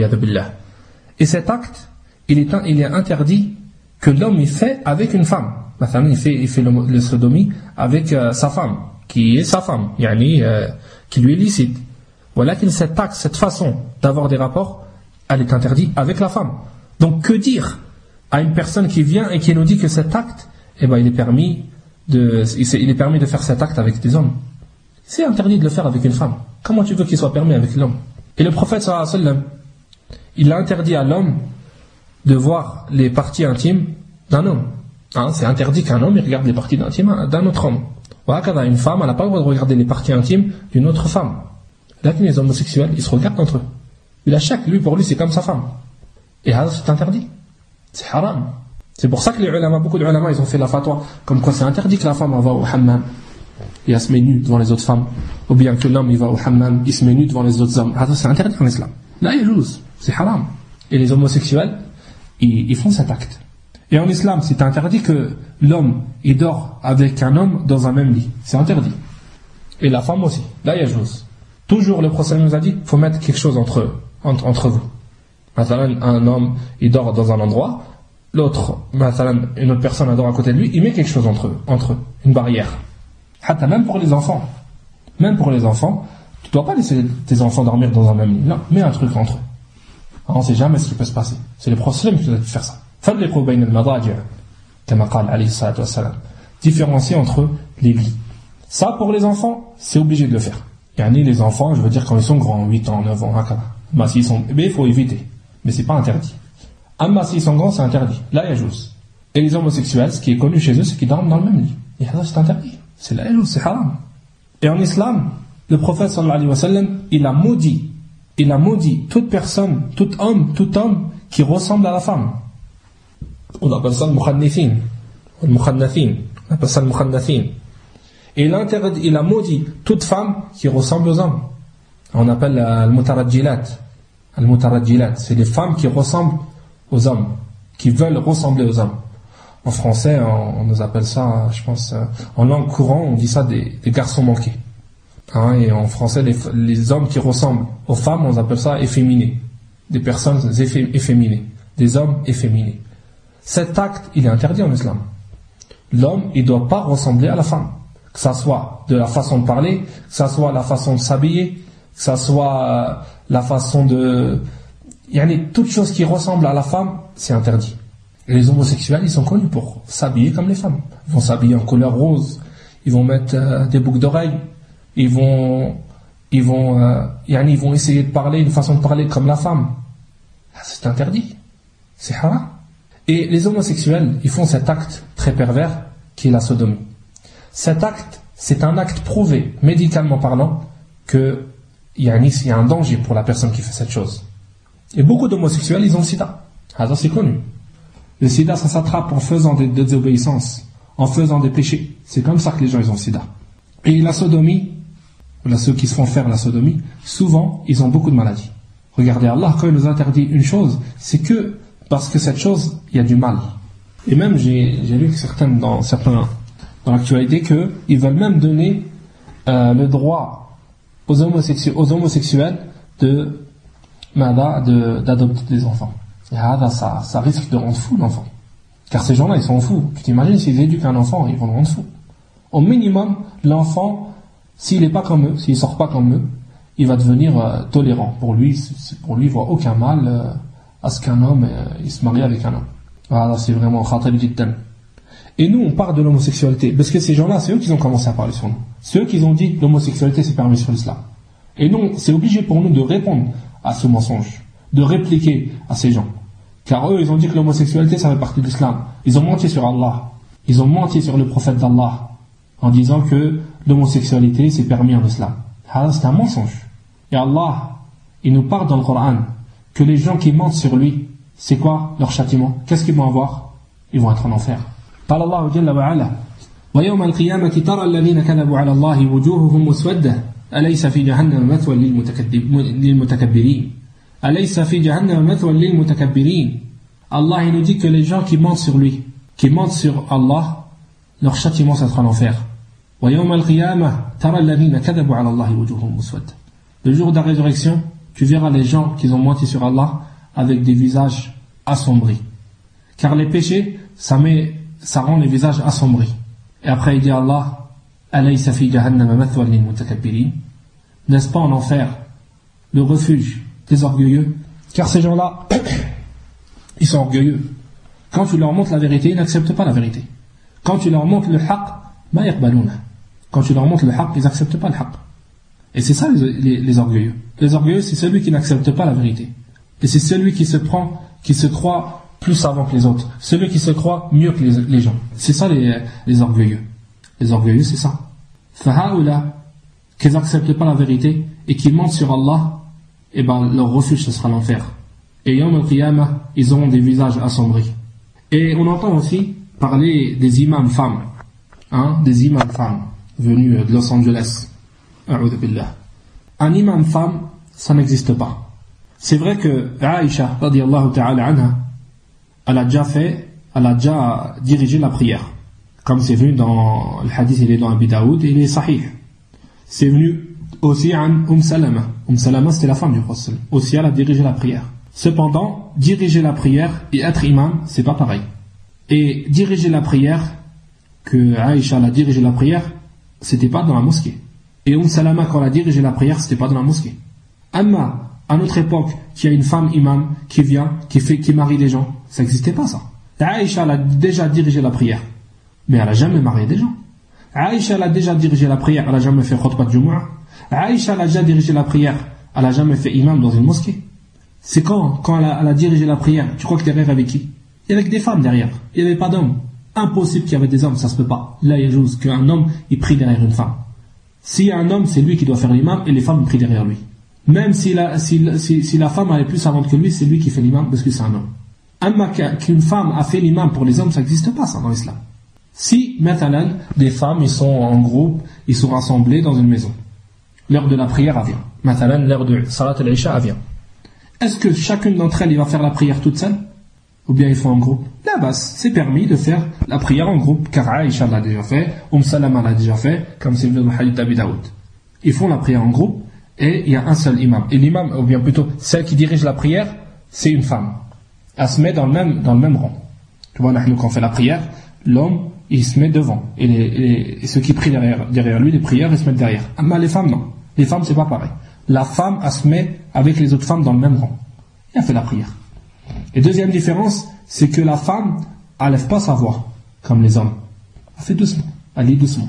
Et cet acte, il est, il est interdit que l'homme il fait avec une femme. Maintenant, il fait, il fait le, le sodomie avec euh, sa femme, qui est sa femme, yani, euh, qui lui est licite. Voilà qu'il cet acte, cette façon d'avoir des rapports, elle est interdite avec la femme. Donc que dire à une personne qui vient et qui nous dit que cet acte, eh ben, il est permis de, il est permis de faire cet acte avec des hommes. C'est interdit de le faire avec une femme. Comment tu veux qu'il soit permis avec l'homme? Et le prophète sallallahu alayhi wa sallam, il a interdit à l'homme de voir les parties intimes d'un homme. Hein, c'est interdit qu'un homme il regarde les parties intimes d'un autre homme. Voilà, une femme, elle n'a pas le droit de regarder les parties intimes d'une autre femme. Là, les homosexuels, ils se regardent entre eux. Il a chaque, lui, pour lui, c'est comme sa femme. Et là, c'est interdit. C'est haram. C'est pour ça que les ulama, beaucoup de ulama, ils ont fait la fatwa, comme quoi c'est interdit que la femme va au hammam et elle se met nue devant les autres femmes, ou bien que l'homme il va au hammam, il se met nu devant les autres hommes. Ah, c'est interdit en islam. Là, il y a juste, c'est haram. Et les homosexuels, ils, ils font cet acte. Et en islam, c'est interdit que l'homme il dort avec un homme dans un même lit. C'est interdit. Et la femme aussi. Là, il y a juste. Toujours, le prophète nous a dit, il faut mettre quelque chose entre eux, entre, entre vous. Maintenant, un homme, il dort dans un endroit, l'autre, maintenant, une autre personne dort à côté de lui, il met quelque chose entre eux, entre eux, une barrière. Même pour les enfants, même pour les enfants, tu ne dois pas laisser tes enfants dormir dans un même lit. Non, mets un truc entre eux. On ne sait jamais ce qui peut se passer. C'est le prophète qui doit faire ça. Différencier entre les lits. Ça, pour les enfants, c'est obligé de le faire. Yani les enfants, je veux dire quand ils sont grands, huit ans, neuf ans, bah, s'ils sont bébés, il faut éviter. Mais c'est pas interdit. Amma s'ils sont grands, c'est interdit. Là, il y a juste. Et les homosexuels, ce qui est connu chez eux, c'est qu'ils dorment dans le même lit. Et là, c'est interdit. C'est la juste, c'est haram. Et en islam, le prophète sallallahu alayhi wa sallam, il a maudit, il a maudit toute personne, tout homme, tout homme qui ressemble à la femme. On appelle ça le mukhannathin. Le mukhannathin. On appelle ça le mukhannathin. Et il a, interdit, il a maudit toute femme qui ressemble aux hommes. On appelle le mutarajjilat. Le mutarajjilat, c'est les femmes qui ressemblent aux hommes, qui veulent ressembler aux hommes. En français, on, on nous appelle ça, je pense, en langue courante, on dit ça des, des garçons manqués. Hein, et en français, les, les hommes qui ressemblent aux femmes, on appelle ça efféminés. Des personnes effé, efféminées. Des hommes efféminés. Cet acte, il est interdit en islam. L'homme, il ne doit pas ressembler à la femme. Que ça soit de la façon de parler, que ça soit la façon de s'habiller, que ça soit la façon de... Il y a toute chose qui ressemble à la femme, c'est interdit. Et les homosexuels, ils sont connus pour s'habiller comme les femmes. Ils vont s'habiller en couleur rose, ils vont mettre euh, des boucles d'oreilles, ils vont, ils vont, euh, yani, ils vont essayer de parler, une façon de parler comme la femme. C'est interdit. C'est haram. Et les homosexuels, ils font cet acte très pervers qui est la sodomie. Cet acte, c'est un acte prouvé, médicalement parlant, que yani, il y a un danger pour la personne qui fait cette chose. Et beaucoup d'homosexuels, ils ont le sida. Ah, ça c'est connu. Le sida, ça s'attrape en faisant des désobéissances, en faisant des péchés. C'est comme ça que les gens, ils ont le sida. Et la sodomie, là, ceux qui se font faire la sodomie, souvent, ils ont beaucoup de maladies. Regardez, Allah, quand il nous interdit une chose, c'est que parce que cette chose, il y a du mal. Et même, j'ai, j'ai lu que certaines, dans, certains, dans l'actualité, qu'ils veulent même donner euh, le droit aux homosexuels, aux homosexuels de, de, d'adopter des enfants. Et ah, ça, ça risque de rendre fou l'enfant. Car ces gens-là, ils sont fous. Tu t'imagines s'ils éduquent un enfant, ils vont le rendre fou. Au minimum, l'enfant, s'il n'est pas comme eux, s'il ne sort pas comme eux, il va devenir euh, tolérant. Pour lui, pour lui, il ne voit aucun mal euh, à ce qu'un homme euh, il se marie avec un homme. Voilà, c'est vraiment khatar jiddan. Et nous, on parle de l'homosexualité. Parce que ces gens-là, c'est eux qui ont commencé à parler sur nous. C'est eux qui ont dit que l'homosexualité, c'est permis sur l'islam. Et nous, c'est obligé pour nous de répondre à ce mensonge, de répliquer à ces gens. Car eux, ils ont dit que l'homosexualité, ça fait partie de l'islam. Ils ont menti sur Allah. Ils ont menti sur le prophète d'Allah en disant que l'homosexualité, c'est permis en islam. Ah, c'est un mensonge. Et Allah, il nous parle dans le Coran que les gens qui mentent sur lui, c'est quoi leur châtiment? Qu'est-ce qu'ils vont avoir? Ils vont être en enfer. قال الله جل وعلا ويوم القيامة ترى الذين كذبوا على الله وجوههم مسودة أليس في جهنم مثوى للمتكبرين أليس في جهنم مثوى للمتكبرين. Allah il nous dit que les gens qui mentent sur lui, qui mentent sur Allah, leur châtiment sera l'enfer. ويوم القيامة ترى الذين كذبوا على الله وجوههم مسودة. Le jour de la résurrection, tu verras les gens qui ont menti sur Allah avec des visages assombris. Car les péchés, ça met, ça rend les visages assombris. Et après il dit Allah, أليس في جهنم مثوى للمتكبرين. N'est-ce pas en enfer le refuge des orgueilleux? Car ces gens-là, ils sont orgueilleux. Quand tu leur montres la vérité, ils n'acceptent pas la vérité. Quand tu leur montres le haqq, ma yaqbaluna. Quand tu leur montres le haqq, ils n'acceptent pas le haqq. Et c'est ça les, les, les orgueilleux. Les orgueilleux, c'est celui qui n'accepte pas la vérité. Et c'est celui qui se prend, qui se croit plus savant que les autres. Celui qui se croit mieux que les, les gens. C'est ça les, les orgueilleux. Les orgueilleux, c'est ça. Fahaoula, qu'ils n'acceptent pas la vérité et qui mentent sur Allah, et ben leur refuge ce sera l'enfer. Et Yawm al-Qiyamah, ils auront des visages assombris. Et on entend aussi parler des imams femmes, hein, des imams femmes venus de Los Angeles. A'udhu billah. Un imam femme, ça n'existe pas. C'est vrai que Aïcha, radiyallahu ta'ala anha, elle a déjà fait, elle a déjà dirigé la prière. Comme c'est venu dans le hadith, il est dans Abi Daoud et il est sahih. C'est venu aussi à Umm Salama. Umm Salama, c'était la femme du prophète. Aussi, elle a dirigé la prière. Cependant, diriger la prière et être imam, c'est pas pareil. Et diriger la prière, que Aïcha a dirigé la prière, c'était pas dans la mosquée. Et Umm Salama, quand elle a dirigé la prière, c'était pas dans la mosquée. Amma, à notre époque, qu'il y a une femme imam qui vient, qui fait, qui marie des gens, ça n'existait pas ça. Aïcha elle a déjà dirigé la prière, mais elle a jamais marié des gens. Aïcha elle a déjà dirigé la prière, elle a jamais fait khutbah de Jumu'ah. Aïcha elle a déjà dirigé la prière, elle a jamais fait imam dans une mosquée. C'est quand, quand elle a, elle a dirigé la prière, tu crois que derrière avec qui? Il y avait que des femmes derrière, il n'y avait pas d'hommes. Impossible qu'il y avait des hommes, ça se peut pas. Là, il y a juste qu'un homme, il prie derrière une femme. S'il y a un homme, c'est lui qui doit faire l'imam et les femmes prient derrière lui. Même si la, si, si, si la femme elle est plus savante que lui, c'est lui qui fait l'imam parce que c'est un homme. Amma qu'une femme a fait l'imam pour les hommes, ça n'existe pas ça dans l'islam. Si, maintenant, des femmes, ils sont en groupe, ils sont rassemblés dans une maison. L'heure de la prière vient. Maintenant, l'heure de Salat al-Isha vient. Est-ce que chacune d'entre elles, il va faire la prière toute seule? ou bien ils font en groupe. Là bas, c'est permis de faire la prière en groupe, car Aïcha l'a déjà fait, Umm Salama l'a déjà fait, comme c'est le hadith d'Abi Daoud. Ils font la prière en groupe et il y a un seul imam. Et l'imam, ou bien plutôt celle qui dirige la prière, c'est une femme. Elle se met dans le même, dans le même rang. Tu vois, quand on fait la prière, l'homme, il se met devant. Et, les, les, et ceux qui prient derrière, derrière lui, les prières, ils se mettent derrière. Mais les femmes, non. Les femmes, c'est pas pareil. La femme, elle se met avec les autres femmes dans le même rang. Et elle fait la prière. Et deuxième différence, c'est que la femme, elle lève pas sa voix, comme les hommes. Elle fait doucement. Elle lit doucement.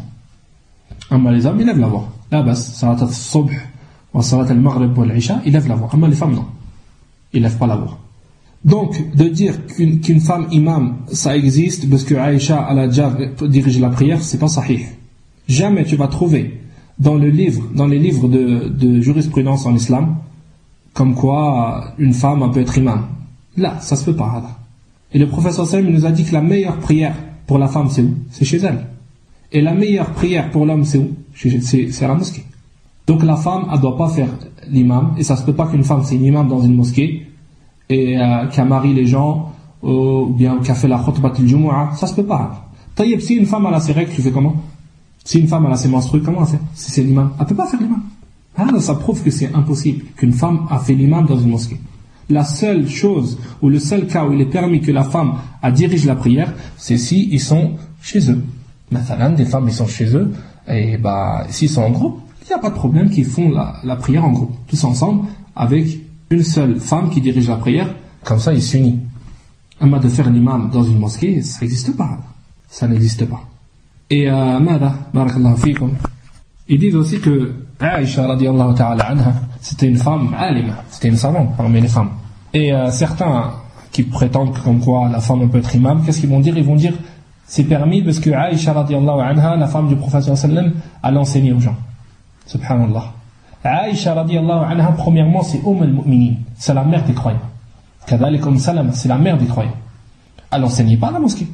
Mais les hommes, ils lèvent la voix. Là, bas, salat al-subh, ou salat al-maghrib, ou al-isha, ils lèvent la voix. Mais les femmes, non. Ils lèvent pas la voix. Donc, de dire qu'une, qu'une femme imam, ça existe, parce que Aïcha, elle a déjà dirigé la prière, c'est pas sahih. Jamais tu vas trouver dans le livre, dans les livres de, de jurisprudence en islam, comme quoi une femme elle peut être imam. Là, ça se peut pas. Là. Et le professeur Sallam nous a dit que la meilleure prière pour la femme, c'est où? C'est chez elle. Et la meilleure prière pour l'homme, c'est où? C'est, c'est à la mosquée. Donc la femme, elle doit pas faire l'imam, et ça se peut pas qu'une femme, c'est une imam dans une mosquée, et euh, qui a marié les gens, euh, ou bien qui a fait la khutbat al-jumu'ah, ça se peut pas. Taïeb, si une femme elle a ses règles, tu fais comment? Si une femme elle a ses menstrues, comment elle fait? Si c'est l'imam, elle peut pas faire l'imam. Alors ça prouve que c'est impossible qu'une femme a fait l'imam dans une mosquée. La seule chose, ou le seul cas où il est permis que la femme a dirige la prière, c'est si ils sont chez eux. Mathalan, des femmes ils sont chez eux, et bah s'ils sont en groupe, il n'y a pas de problème qu'ils font la, la prière en groupe, tous ensemble, avec une seule femme qui dirige la prière, comme ça ils s'unissent. Mais de faire l'imam dans une mosquée, ça n'existe pas. Ça n'existe pas. Et euh, Mada, barakallahu fikum, ils disent aussi que Aïcha radiallahu ta'ala anha, c'était une femme alima, c'était une savante parmi les femmes. Et euh, certains qui prétendent que comme quoi la femme peut être imam, qu'est-ce qu'ils vont dire? Ils vont dire c'est permis parce que Aïcha radiallahu anha, la femme du prophète sallam, elle enseignait aux gens. Subhanallah. Aïcha radiallahu anha, premièrement, c'est Umm al-Mu'minin, c'est la mère des croyants. Kadalik Umm Salama, c'est la mère des croyants. Elle n'enseignait pas à la mosquée.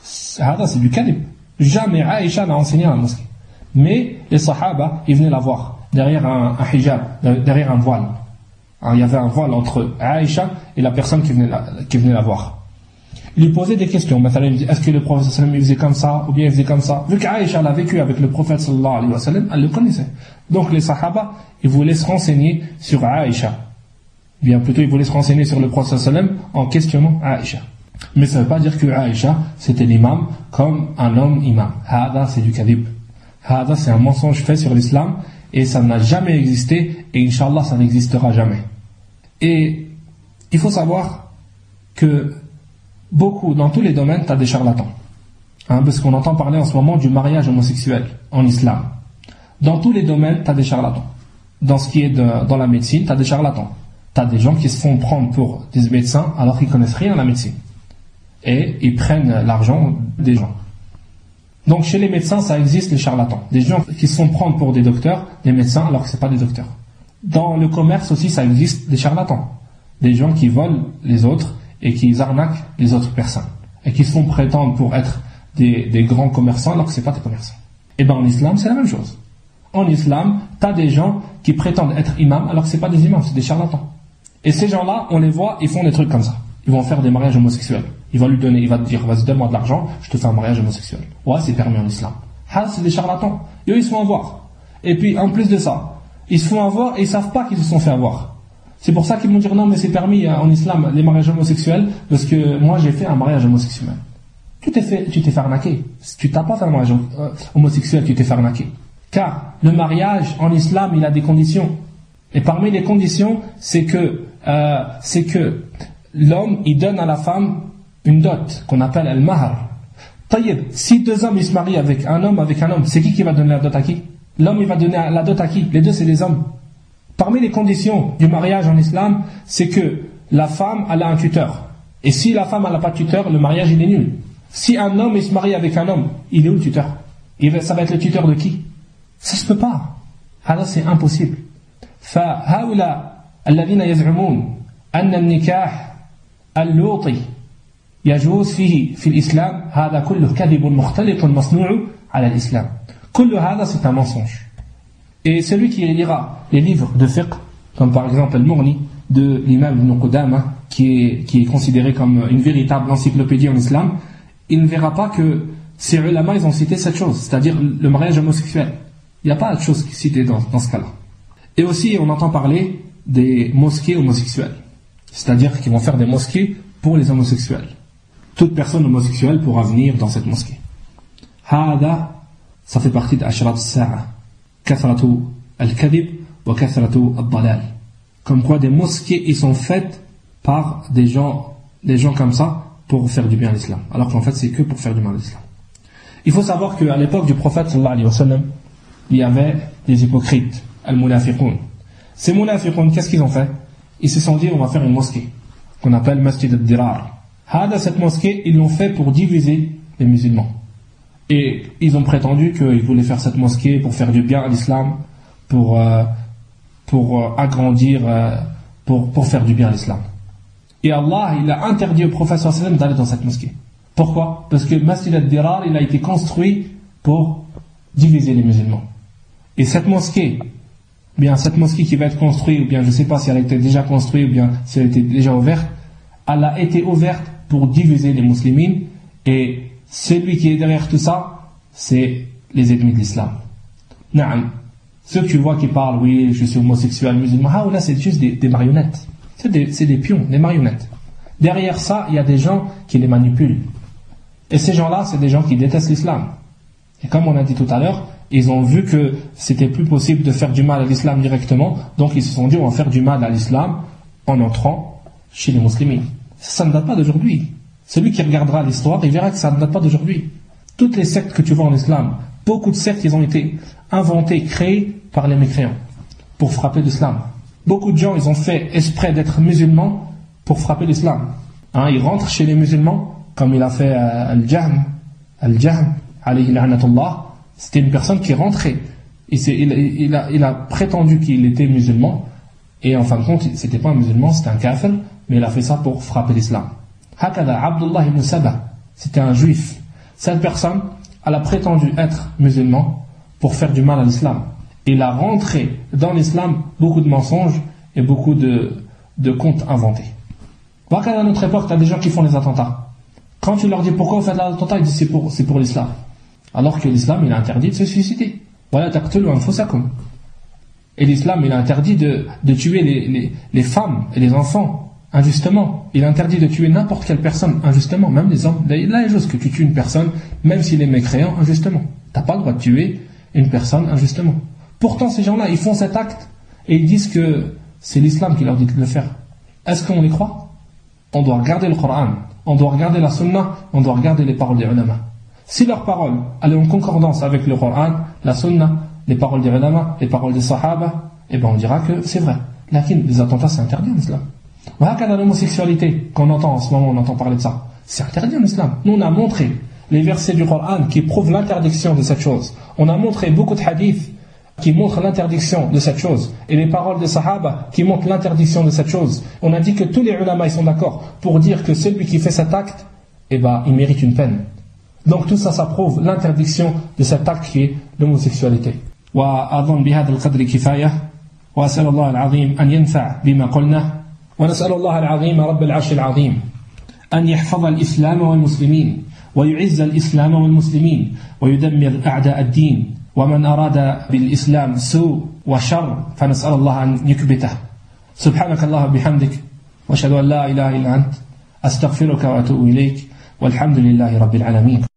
C'est du kadib. Jamais Aïcha n'a enseigné à la mosquée. Mais les sahaba, ils venaient la voir derrière un, un hijab, derrière un voile. Alors, il y avait un voile entre Aïcha et la personne qui venait la, qui venait la voir. Il lui posait des questions. Maintenant, il dit, est-ce que le prophète sallallahu alayhi wa sallam il faisait comme ça, ou bien il faisait comme ça? Vu qu'Aïcha a vécu avec le prophète sallallahu alayhi wa sallam, elle le connaissait. Donc les sahaba, ils voulaient se renseigner sur Aïcha. Bien plutôt, ils voulaient se renseigner sur le prophète sallallahu alayhi wa sallam en questionnant Aïcha. Mais ça ne veut pas dire que Aïcha, c'était l'imam comme un homme imam. Hada, c'est du kadib. Hada, c'est un mensonge fait sur l'islam, et ça n'a jamais existé, et Inch'Allah, ça n'existera jamais. Et il faut savoir que beaucoup, dans tous les domaines, tu as des charlatans. Hein, parce qu'on entend parler en ce moment du mariage homosexuel en islam. Dans tous les domaines, tu as des charlatans. Dans ce qui est de, dans la médecine, tu as des charlatans. Tu as des gens qui se font prendre pour des médecins alors qu'ils connaissent rien à la médecine. Et ils prennent l'argent des gens. Donc chez les médecins, ça existe les charlatans. Des gens qui se font prendre pour des docteurs, des médecins, alors que ce n'est pas des docteurs. Dans le commerce aussi, ça existe des charlatans. Des gens qui volent les autres et qui arnaquent les autres personnes. Et qui se font prétendre pour être des, des grands commerçants alors que ce n'est pas des commerçants. Et bien en islam, c'est la même chose. En islam, tu as des gens qui prétendent être imams alors que ce n'est pas des imams, c'est des charlatans. Et ces gens-là, on les voit, ils font des trucs comme ça. Ils vont faire des mariages homosexuels. Il va lui donner, il va te dire, vas-y, donne-moi de l'argent, je te fais un mariage homosexuel. Ouais, c'est permis en islam. Ah, c'est des charlatans. Et eux, ils se font avoir. Et puis, en plus de ça, ils se font avoir et ils savent pas qu'ils se sont fait avoir. C'est pour ça qu'ils vont dire, non, mais c'est permis en islam, les mariages homosexuels, parce que moi, j'ai fait un mariage homosexuel. Tu t'es fait, tu t'es fait arnaquer. Si tu t'as pas fait un mariage homosexuel, tu t'es fait arnaquer. Car, le mariage en islam, il a des conditions. Et parmi les conditions, c'est que, euh, c'est que l'homme, il donne à la femme une dot qu'on appelle al-mahar. Taïeb, si deux hommes ils se marient avec un homme avec un homme, c'est qui qui va donner la dot à qui? L'homme il va donner la dot à qui? Les deux c'est des hommes. Parmi les conditions du mariage en islam, c'est que la femme elle a un tuteur. Et si la femme elle n'a pas de tuteur, le mariage il est nul. Si un homme il se marie avec un homme, il est où le tuteur? Il va, ça va être le tuteur de qui? Ça se peut pas. Alors c'est impossible. فهؤلاء الذين يزعمون أن النكاح اللوطي يجوز فيه في الإسلام هذا كله كذب مختلط مصنوع على الإسلام. كل هذا c'est un mensonge. Et celui qui lira les livres de fiqh, comme par exemple Al-Mughni de l'imam Ibn Qudama, qui est, qui est considéré comme une véritable encyclopédie en islam, il ne verra pas que ces ulama, ils ont cité cette chose, c'est-à-dire le mariage homosexuel. Il n'y a pas de chose citée dans, dans ce cas-là. Et aussi, on entend parler des mosquées homosexuelles, c'est-à-dire qu'ils vont faire des mosquées pour les homosexuels. Toute personne homosexuelle pourra venir dans cette mosquée. Hada, ça fait partie d'Ashrat al-Sa'a. Kathratu al-Kadhib wa kathratu al-Dalal. Comme quoi des mosquées, ils sont faites par des gens, des gens comme ça, pour faire du bien à l'islam. Alors qu'en fait, c'est que pour faire du mal à l'islam. Il faut savoir qu'à l'époque du prophète sallallahu alayhi wa sallam, il y avait des hypocrites, al-munafiqun. Ces munafiqun, qu'est-ce qu'ils ont fait? Ils se sont dit, on va faire une mosquée, qu'on appelle Masjid al-Dirar. Hada, cette mosquée, ils l'ont fait pour diviser les musulmans. Et ils ont prétendu qu'ils voulaient faire cette mosquée pour faire du bien à l'islam, pour, euh, pour euh, agrandir, euh, pour, pour faire du bien à l'islam. Et Allah, il a interdit au prophète sallallahu alayhi wa sallam d'aller dans cette mosquée. Pourquoi? Parce que Masjid al-Dirar, il a été construit pour diviser les musulmans. Et cette mosquée, bien cette mosquée qui va être construite, ou bien je ne sais pas si elle a été déjà construite, ou bien si elle était déjà ouverte, elle a été ouverte pour diviser les musulmans, et celui qui est derrière tout ça, c'est les ennemis de l'islam. Naam. Ceux que tu vois qui parlent, oui, je suis homosexuel, musulman, ah, là c'est juste des, des marionnettes. C'est des, c'est des pions, des marionnettes. Derrière ça, il y a des gens qui les manipulent. Et ces gens-là, c'est des gens qui détestent l'islam. Et comme on a dit tout à l'heure, ils ont vu que c'était plus possible de faire du mal à l'islam directement, donc ils se sont dit on va faire du mal à l'islam en entrant chez les musulmans. Ça ne date pas d'aujourd'hui. Celui qui regardera l'histoire, il verra que ça ne date pas d'aujourd'hui. Toutes les sectes que tu vois en islam, beaucoup de sectes, ils ont été inventées, créées par les mécréants pour frapper l'islam. Beaucoup de gens, ils ont fait exprès d'être musulmans pour frapper l'islam. Hein, ils rentrent chez les musulmans, comme il a fait euh, Al-Jahm, Al-Jahm, alayhi la'natullah. C'était une personne qui rentrait. Il, il, il, a, il a prétendu qu'il était musulman, et en fin de compte, c'était pas un musulman, c'était un kafir, mais il a fait ça pour frapper l'islam. Hakada, Abdullah ibn Saba, c'était un juif. Cette personne, elle a prétendu être musulman pour faire du mal à l'islam. Il a rentré dans l'islam beaucoup de mensonges et beaucoup de, de contes inventés. À notre époque, tu as des gens qui font des attentats. Quand tu leur dis pourquoi vous faites l'attentat, ils disent c'est pour, c'est pour l'islam. Alors que l'islam, il a interdit de se suicider. Voilà, taqtulu anfusakum. Et l'islam, il a interdit de, de tuer les, les, les femmes et les enfants injustement. Il a interdit de tuer n'importe quelle personne injustement, même les hommes. Là, il est juste que tu tues une personne, même s'il est mécréant, injustement. Tu n'as pas le droit de tuer une personne injustement. Pourtant, ces gens-là, ils font cet acte et ils disent que c'est l'islam qui leur dit de le faire. Est-ce qu'on les croit? On doit regarder le Coran, on doit regarder la Sunna, on doit regarder les paroles des ulama. Si leurs paroles allaient en concordance avec le Coran, la Sunna, les paroles des ulama, les paroles des Sahaba, eh ben on dira que c'est vrai. Lakin, les attentats, c'est interdit en islam. Voilà, l'homosexualité qu'on entend en ce moment, on entend parler de ça. C'est interdit en islam. Nous, on a montré les versets du Coran qui prouvent l'interdiction de cette chose. On a montré beaucoup de hadiths qui montrent l'interdiction de cette chose, et les paroles des Sahaba qui montrent l'interdiction de cette chose. On a dit que tous les ulama ils sont d'accord pour dire que celui qui fait cet acte, eh ben, il mérite une peine. Donc tout ça, ça prouve l'interdiction de cet acte qui est l'homosexualité. وأظن بهذا القدر كفاية وأسأل الله العظيم أن ينفع بما قلنا ونسأل الله العظيم رب العرش العظيم أن يحفظ الإسلام والمسلمين ويعز الإسلام والمسلمين ويدمر أعداء الدين ومن أراد بالإسلام سوء وشر فنسأل الله أن يكبته. سبحانك الله بحمدك وأشهد أن لا إله إلا أنت أستغفرك وأتوب إليك والحمد لله رب العالمين.